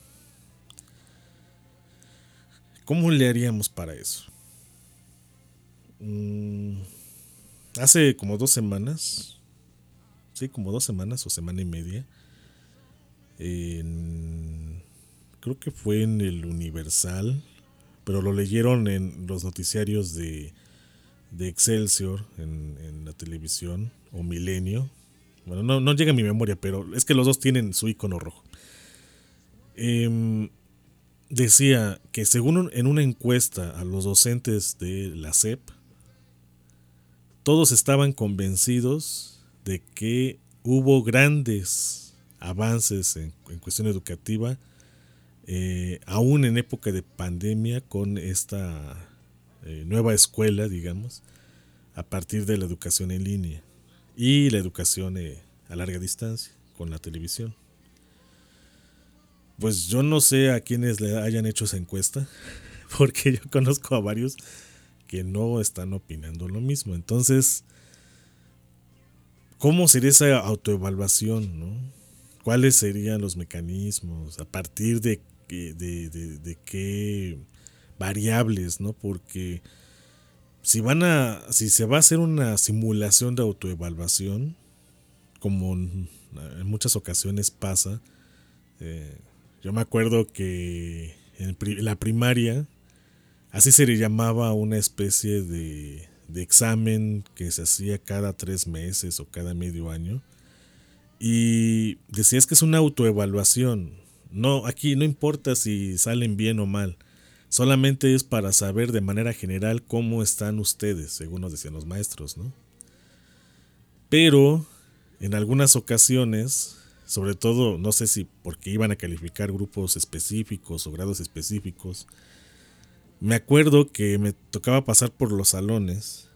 ¿Cómo le haríamos para eso? Mm, hace como dos semanas, sí, como dos semanas o semana y media, en, creo que fue en el Universal, pero lo leyeron en los noticiarios de de Excelsior en, en la televisión, o Milenio. Bueno, no, no llega a mi memoria, pero es que los dos tienen su icono rojo. Eh, decía que según un, en una encuesta a los docentes de la S E P, todos estaban convencidos de que hubo grandes avances en, en cuestión educativa, eh, aún en época de pandemia, con esta Eh, nueva escuela, digamos, a partir de la educación en línea y la educación eh, a larga distancia con la televisión. Pues yo no sé a quienes le hayan hecho esa encuesta, porque yo conozco a varios que no están opinando lo mismo. Entonces, ¿cómo sería esa autoevaluación, no? ¿Cuáles serían los mecanismos? ¿A partir de, de, de, de qué variables, no? Porque si van a, si se va a hacer una simulación de autoevaluación, como en muchas ocasiones pasa. Eh, yo me acuerdo que en pri- la primaria, así se le llamaba una especie de, de examen que se hacía cada tres meses o cada medio año. Y decías que es una autoevaluación. No, aquí no importa si salen bien o mal. Solamente es para saber de manera general cómo están ustedes, según nos decían los maestros, ¿no? Pero en algunas ocasiones, sobre todo, no sé si porque iban a calificar grupos específicos o grados específicos, me acuerdo que me tocaba pasar por los salones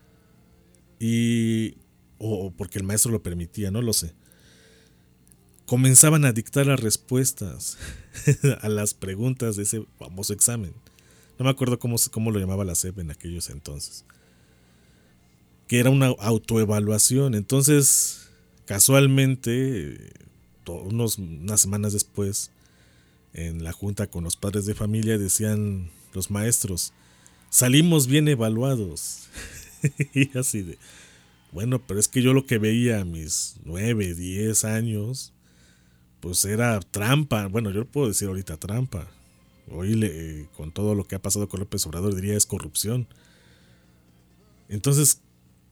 y o porque el maestro lo permitía, no lo sé. Comenzaban a dictar las respuestas a las preguntas de ese famoso examen. No me acuerdo cómo, cómo lo llamaba la S E P en aquellos entonces. Que era una autoevaluación. Entonces, casualmente, unos, unas semanas después, en la junta con los padres de familia, decían los maestros, salimos bien evaluados. Y así de, bueno, pero es que yo lo que veía a mis nueve, diez años, pues era trampa. Bueno, yo lo puedo decir ahorita trampa. Hoy, le, eh, con todo lo que ha pasado con López Obrador, diría es corrupción. Entonces,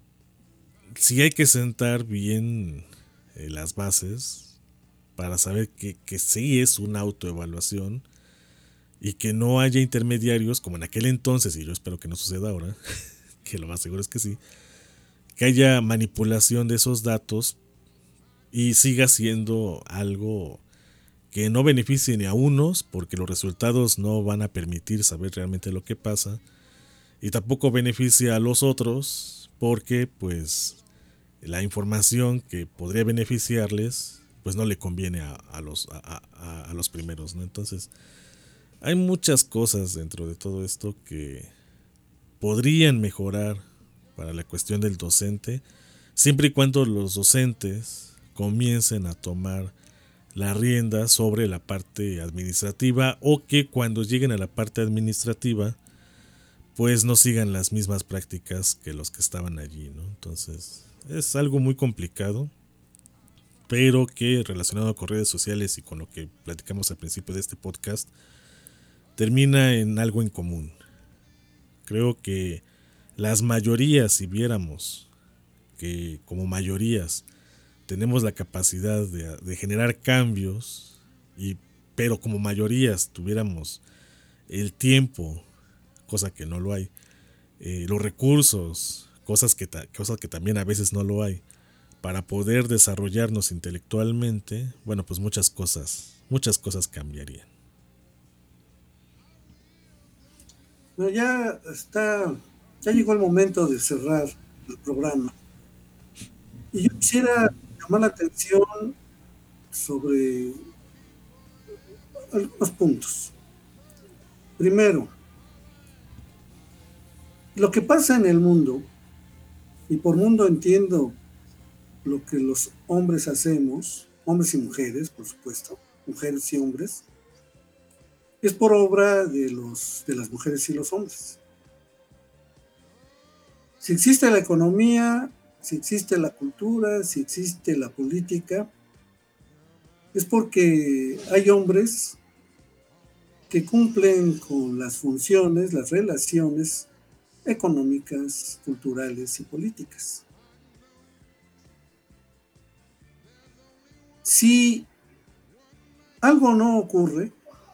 sí hay que sentar bien eh, las bases para saber que, que sí es una autoevaluación y que no haya intermediarios como en aquel entonces, y yo espero que no suceda ahora, que lo más seguro es que sí, que haya manipulación de esos datos y siga siendo algo que no beneficie ni a unos, porque los resultados no van a permitir saber realmente lo que pasa, y tampoco beneficia a los otros, porque pues la información que podría beneficiarles pues no le conviene a, a los a, a, a los primeros, ¿no? Entonces hay muchas cosas dentro de todo esto que podrían mejorar para la cuestión del docente, siempre y cuando los docentes comiencen a tomar la rienda sobre la parte administrativa, o que cuando lleguen a la parte administrativa pues no sigan las mismas prácticas que los que estaban allí, ¿no? Entonces es algo muy complicado, pero que relacionado con redes sociales y con lo que platicamos al principio de este podcast, termina en algo en común. Creo que las mayorías, si viéramos que como mayorías tenemos la capacidad de, de generar cambios, y, pero como mayorías tuviéramos el tiempo, cosa que no lo hay, eh, los recursos, cosas que, ta, cosas que también a veces no lo hay, para poder desarrollarnos intelectualmente, bueno, pues muchas cosas, muchas cosas cambiarían. Bueno, ya está, ya llegó el momento de cerrar el programa. Y yo quisiera llamar la atención sobre algunos puntos. Primero, lo que pasa en el mundo, y por mundo entiendo lo que los hombres hacemos, hombres y mujeres, por supuesto, mujeres y hombres, es por obra de, los, de las mujeres y los hombres. Si existe la economía, si existe la cultura, si existe la política, es porque hay hombres que cumplen con las funciones, las relaciones económicas, culturales y políticas. Si algo no ocurre,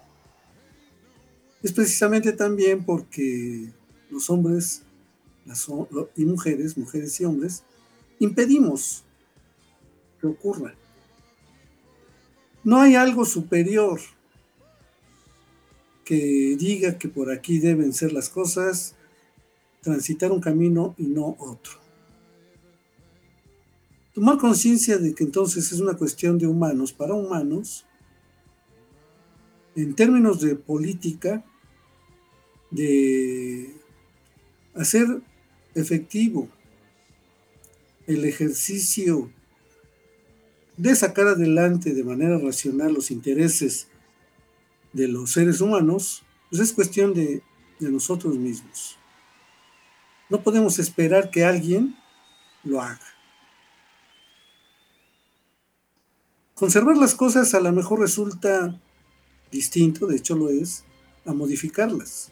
es precisamente también porque los hombres las, y mujeres, mujeres y hombres, impedimos que ocurra. No hay algo superior que diga que por aquí deben ser las cosas, transitar un camino y no otro. Tomar conciencia de que entonces es una cuestión de humanos para humanos, en términos de política, de hacer efectivo el ejercicio de sacar adelante de manera racional los intereses de los seres humanos, pues es cuestión de, de nosotros mismos. No podemos esperar que alguien lo haga. Conservar las cosas a lo mejor resulta distinto, de hecho lo es, a modificarlas.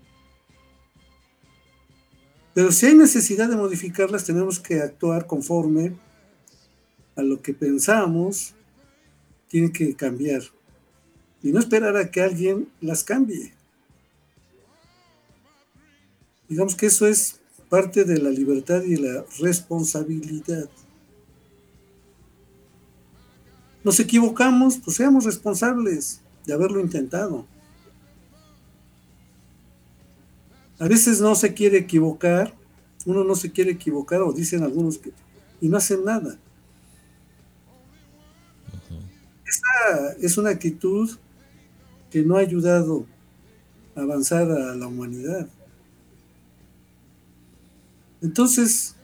Pero si hay necesidad de modificarlas, tenemos que actuar conforme a lo que pensamos tiene que cambiar. Y no esperar a que alguien las cambie. Digamos que eso es parte de la libertad y la responsabilidad. Nos equivocamos, pues seamos responsables de haberlo intentado. A veces no se quiere equivocar, uno no se quiere equivocar, o dicen algunos que, y no hacen nada. Uh-huh. Esa es una actitud que no ha ayudado a avanzar a la humanidad. Entonces,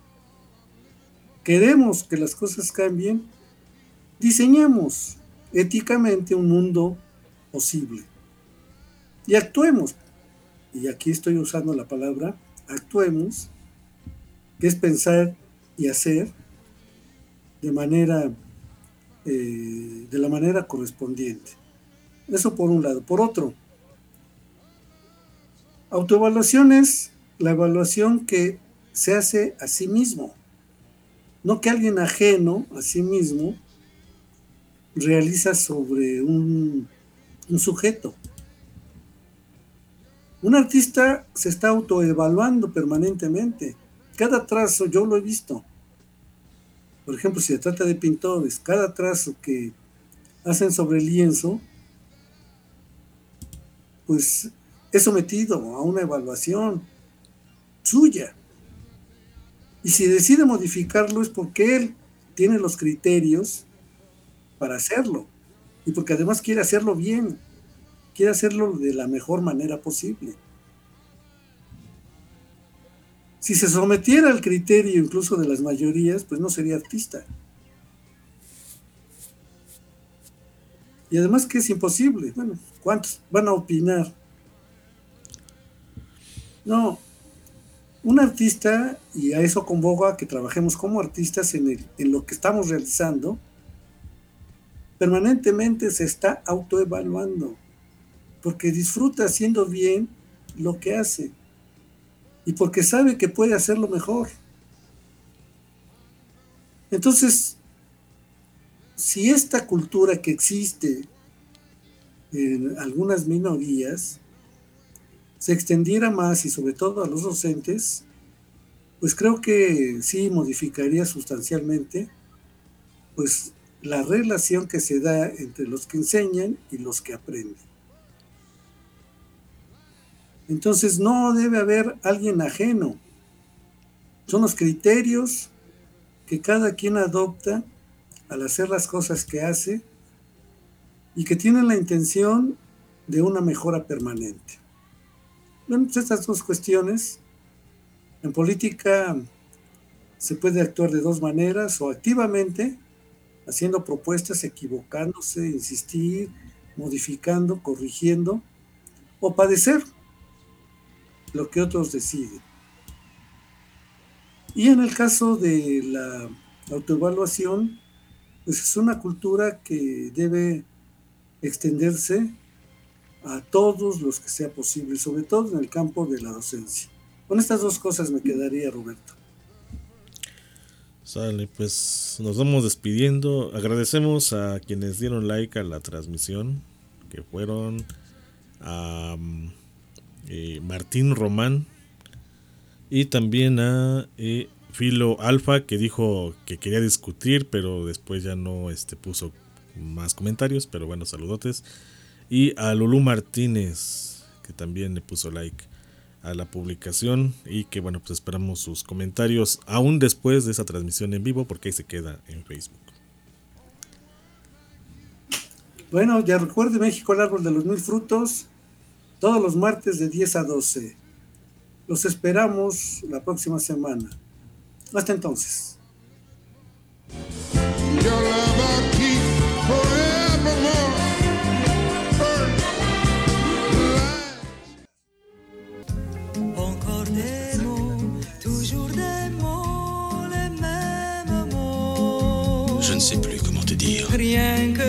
queremos que las cosas cambien, diseñamos éticamente un mundo posible y actuemos. Y aquí estoy usando la palabra actuemos, que es pensar y hacer de manera eh, de la manera correspondiente. Eso por un lado. Por otro, autoevaluación es la evaluación que se hace a sí mismo, no que alguien ajeno a sí mismo realiza sobre un, un sujeto. Un artista se está autoevaluando permanentemente. Cada trazo, yo lo he visto. Por ejemplo, si se trata de pintores, cada trazo que hacen sobre el lienzo, pues es sometido a una evaluación suya. Y si decide modificarlo es porque él tiene los criterios para hacerlo. Y porque además quiere hacerlo bien. Quiere hacerlo de la mejor manera posible. Si se sometiera al criterio incluso de las mayorías, pues no sería artista. Y además que es imposible. Bueno, ¿cuántos van a opinar? No, un artista, y a eso convoco a que trabajemos como artistas en, el, en lo que estamos realizando, permanentemente se está autoevaluando. Porque disfruta haciendo bien lo que hace y porque sabe que puede hacerlo mejor. Entonces, si esta cultura que existe en algunas minorías se extendiera más y sobre todo a los docentes, pues creo que sí modificaría sustancialmente pues la relación que se da entre los que enseñan y los que aprenden. Entonces no debe haber alguien ajeno. Son los criterios que cada quien adopta al hacer las cosas que hace y que tienen la intención de una mejora permanente. Bueno, pues estas dos cuestiones. En política se puede actuar de dos maneras, o activamente, haciendo propuestas, equivocándose, insistir, modificando, corrigiendo, o padecer lo que otros deciden. Y en el caso de la autoevaluación, pues es una cultura que debe extenderse a todos los que sea posible, sobre todo en el campo de la docencia. Con estas dos cosas me quedaría, Roberto. Sale, pues nos vamos despidiendo. Agradecemos a quienes dieron like a la transmisión, que fueron a Eh, Martín Román y también a eh, Filo Alfa, que dijo que quería discutir pero después ya no este, puso más comentarios, pero bueno, saludotes. Y a Lulú Martínez, que también le puso like a la publicación y que bueno, pues esperamos sus comentarios aún después de esa transmisión en vivo, porque ahí se queda en Facebook. Bueno, ya recuerde, México, el árbol de los mil frutos, todos los martes de diez a doce. Los esperamos la próxima semana. Hasta entonces. Encore des mots, toujours des mots, les mêmes mots. Je ne sais plus comment te dire. Rien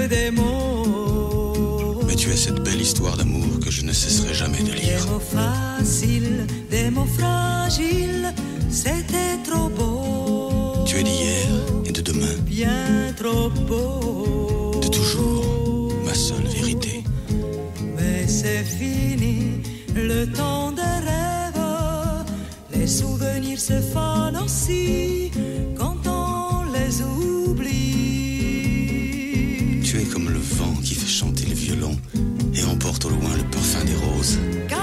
que des mots. Mais tu as cette belle histoire d'amour que je ne cesserai jamais de lire. Des mots faciles, des mots fragiles, c'était trop beau. Tu es d'hier et de demain. Bien trop beau. De toujours, ma seule vérité. Mais c'est fini, le temps des rêves. Les souvenirs se fanent aussi quand on les oublie. Tu es comme le vent qui fait chanter le violon et emporte au loin le parfum des roses.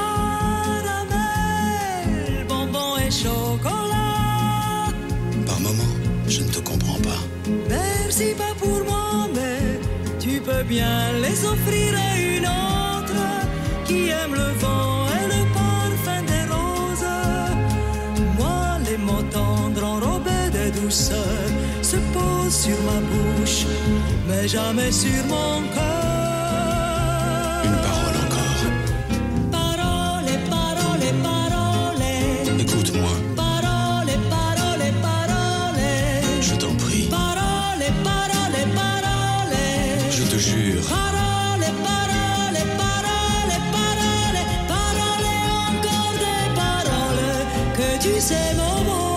Caramel, bonbon et chocolat. Par moments, je ne te comprends pas. Merci pas pour moi, mais tu peux bien les offrir à une autre qui aime le vent et le parfum des roses. Moi, les mots tendres enrobés de douceur se posent sur ma bouche, mais jamais sur mon cœur. Une parole encore. Parole, parole, parole. Écoute-moi. Parole, parole, parole. Je t'en prie. Parole, parole, parole. Je te jure. Parole, parole, parole, parole. Parole, encore des paroles que tu sais mon mot.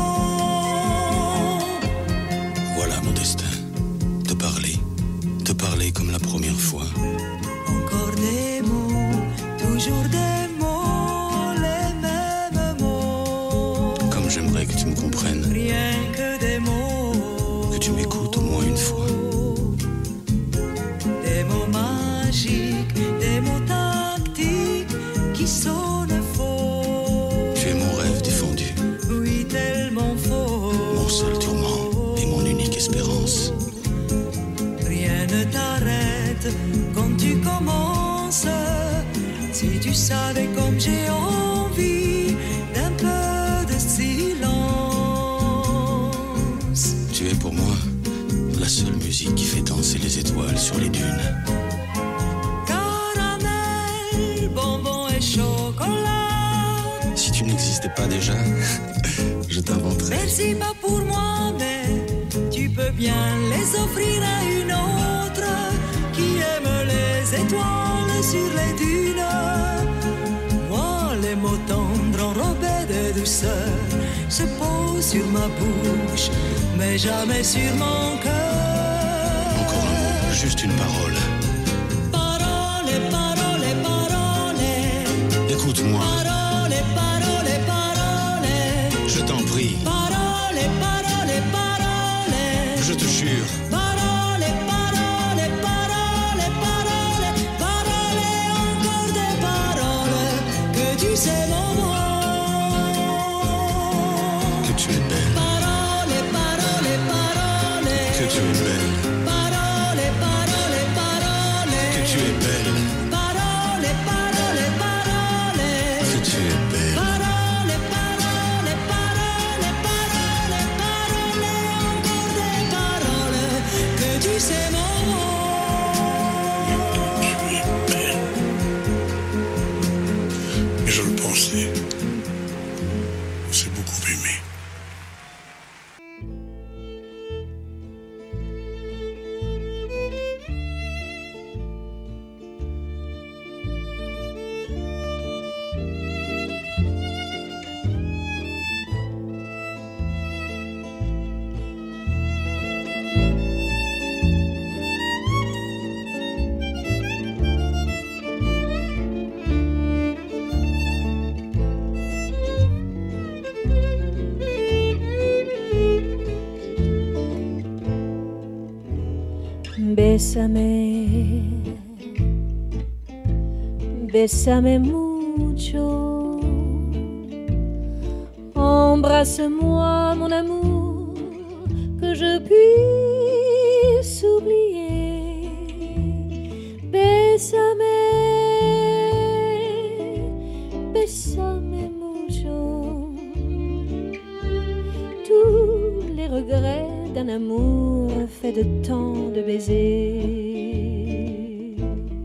Voilà mon destin. Te parler. Te parler comme la première fois. Encore des mots, toujours des mots, les mêmes mots. Comme j'aimerais que tu me comprennes. Rien que des mots. Que tu m'écoutes au moins une fois. Des mots magiques, des mots tactiques qui sonnent faux. Tu es mon rêve défendu. Oui, tellement faux. Mon seul tourment et mon unique espérance. Rien ne t'arrête quand tu commences. Si tu savais comme j'ai envie d'un peu de silence. Tu es pour moi la seule musique qui fait danser les étoiles sur les dunes. Caramel, bonbon et chocolat. Si tu n'existais pas déjà, je t'inventerais. Merci pas pour moi, mais tu peux bien les offrir à une autre qui aime les étoiles sur les dunes. Moi, les mots tendres enrobés de douceur se posent sur ma bouche, mais jamais sur mon cœur. Encore un mot, juste une parole. Parole, parole, parole. Écoute-moi. Parole, parole, parole. Je t'en prie. Parole, parole, parole. Je te jure. Parole, parole, parole, parole. Parole, encore des paroles que tu sais mon mot. Que tu es belle. Parole, parole, parole. Que tu es belle. Parole, parole, parole. Que tu es belle. Parole, parole, parole. Que tu es belle. Parole, parole, parole, parole, parole, encore des paroles que tu sais mon mot. Tu es belle. Et je le pensais. On s'est beaucoup aimé. Bésame, bésame mucho, embrasse-moi mon amour, que je puisse oublier. Bésame, bésame mucho, tous les regrets d'un amour fait de tant de baisers.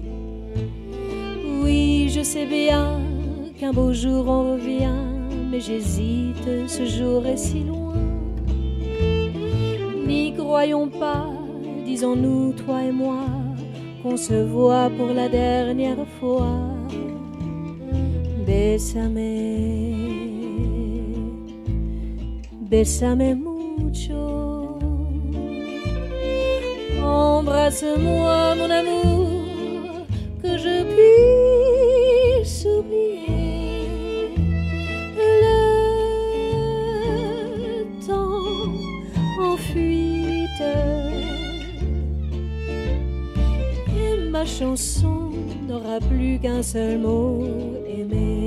Oui, je sais bien qu'un beau jour on revient, mais j'hésite, ce jour est si loin. N'y croyons pas, disons-nous, toi et moi, qu'on se voit pour la dernière fois. Bésame, bésame mucho. Embrasse-moi, mon amour, que je puisse oublier le temps en fuite. Et ma chanson n'aura plus qu'un seul mot, aimer.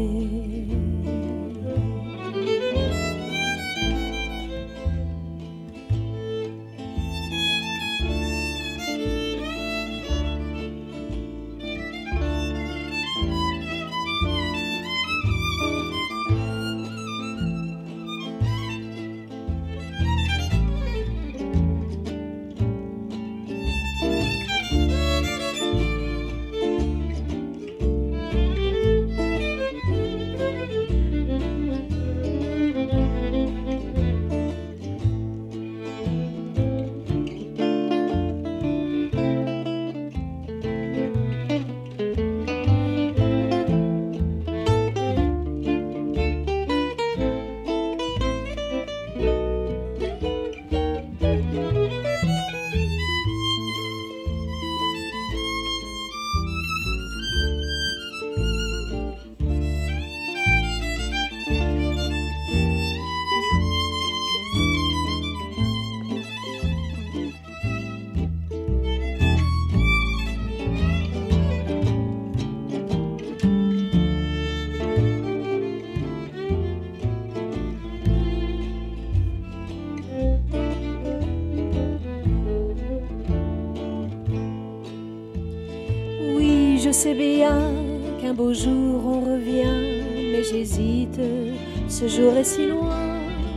Je sais bien qu'un beau jour on revient, mais j'hésite, ce jour est si loin.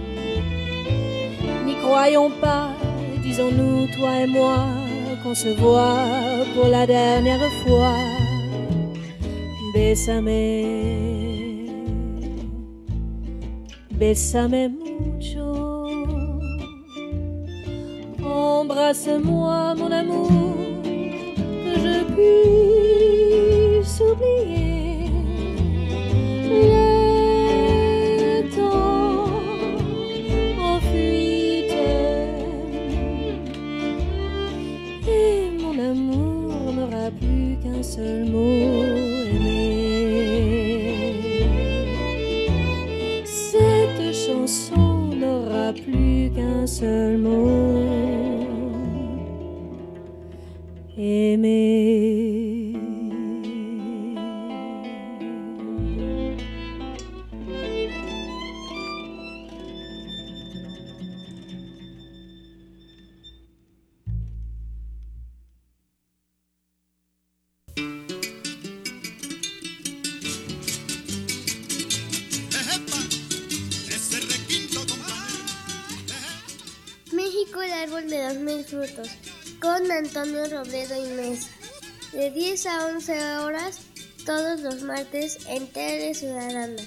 N'y croyons pas, disons-nous, toi et moi, qu'on se voit pour la dernière fois. Bésame, bésame mucho. Embrasse-moi, mon amour, que je puisse oublier le temps en fuite. Et mon amour n'aura plus qu'un seul mot, aimer. Cette chanson n'aura plus qu'un seul mot, aimer. México, el árbol de los mil frutos, con Antonio Robledo y Mesa, de diez a once horas, todos los martes en Tele Ciudadana.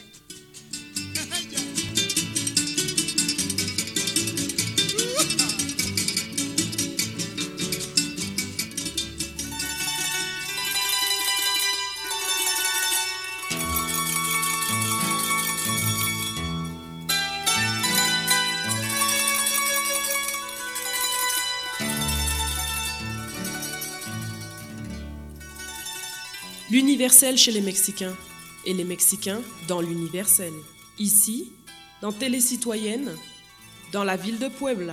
L'universel chez les Mexicains et les Mexicains dans l'universel. Ici, dans Télé Citoyenne, dans la ville de Puebla.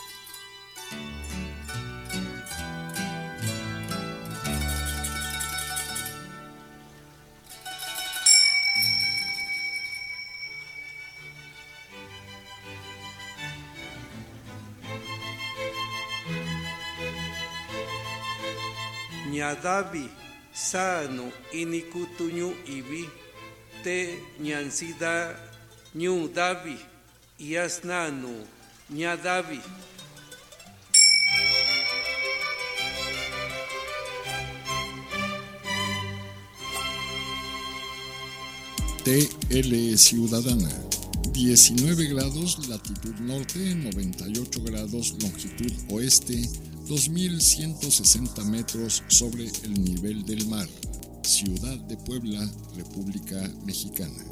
Ñadavi sano inikutuñu ibi te ñansida ñu davi yasnanu ñadavi. T L Ciudadana, diecinueve grados latitud norte, noventa y ocho grados longitud oeste, dos mil ciento sesenta metros sobre el nivel del mar. Ciudad de Puebla, República Mexicana.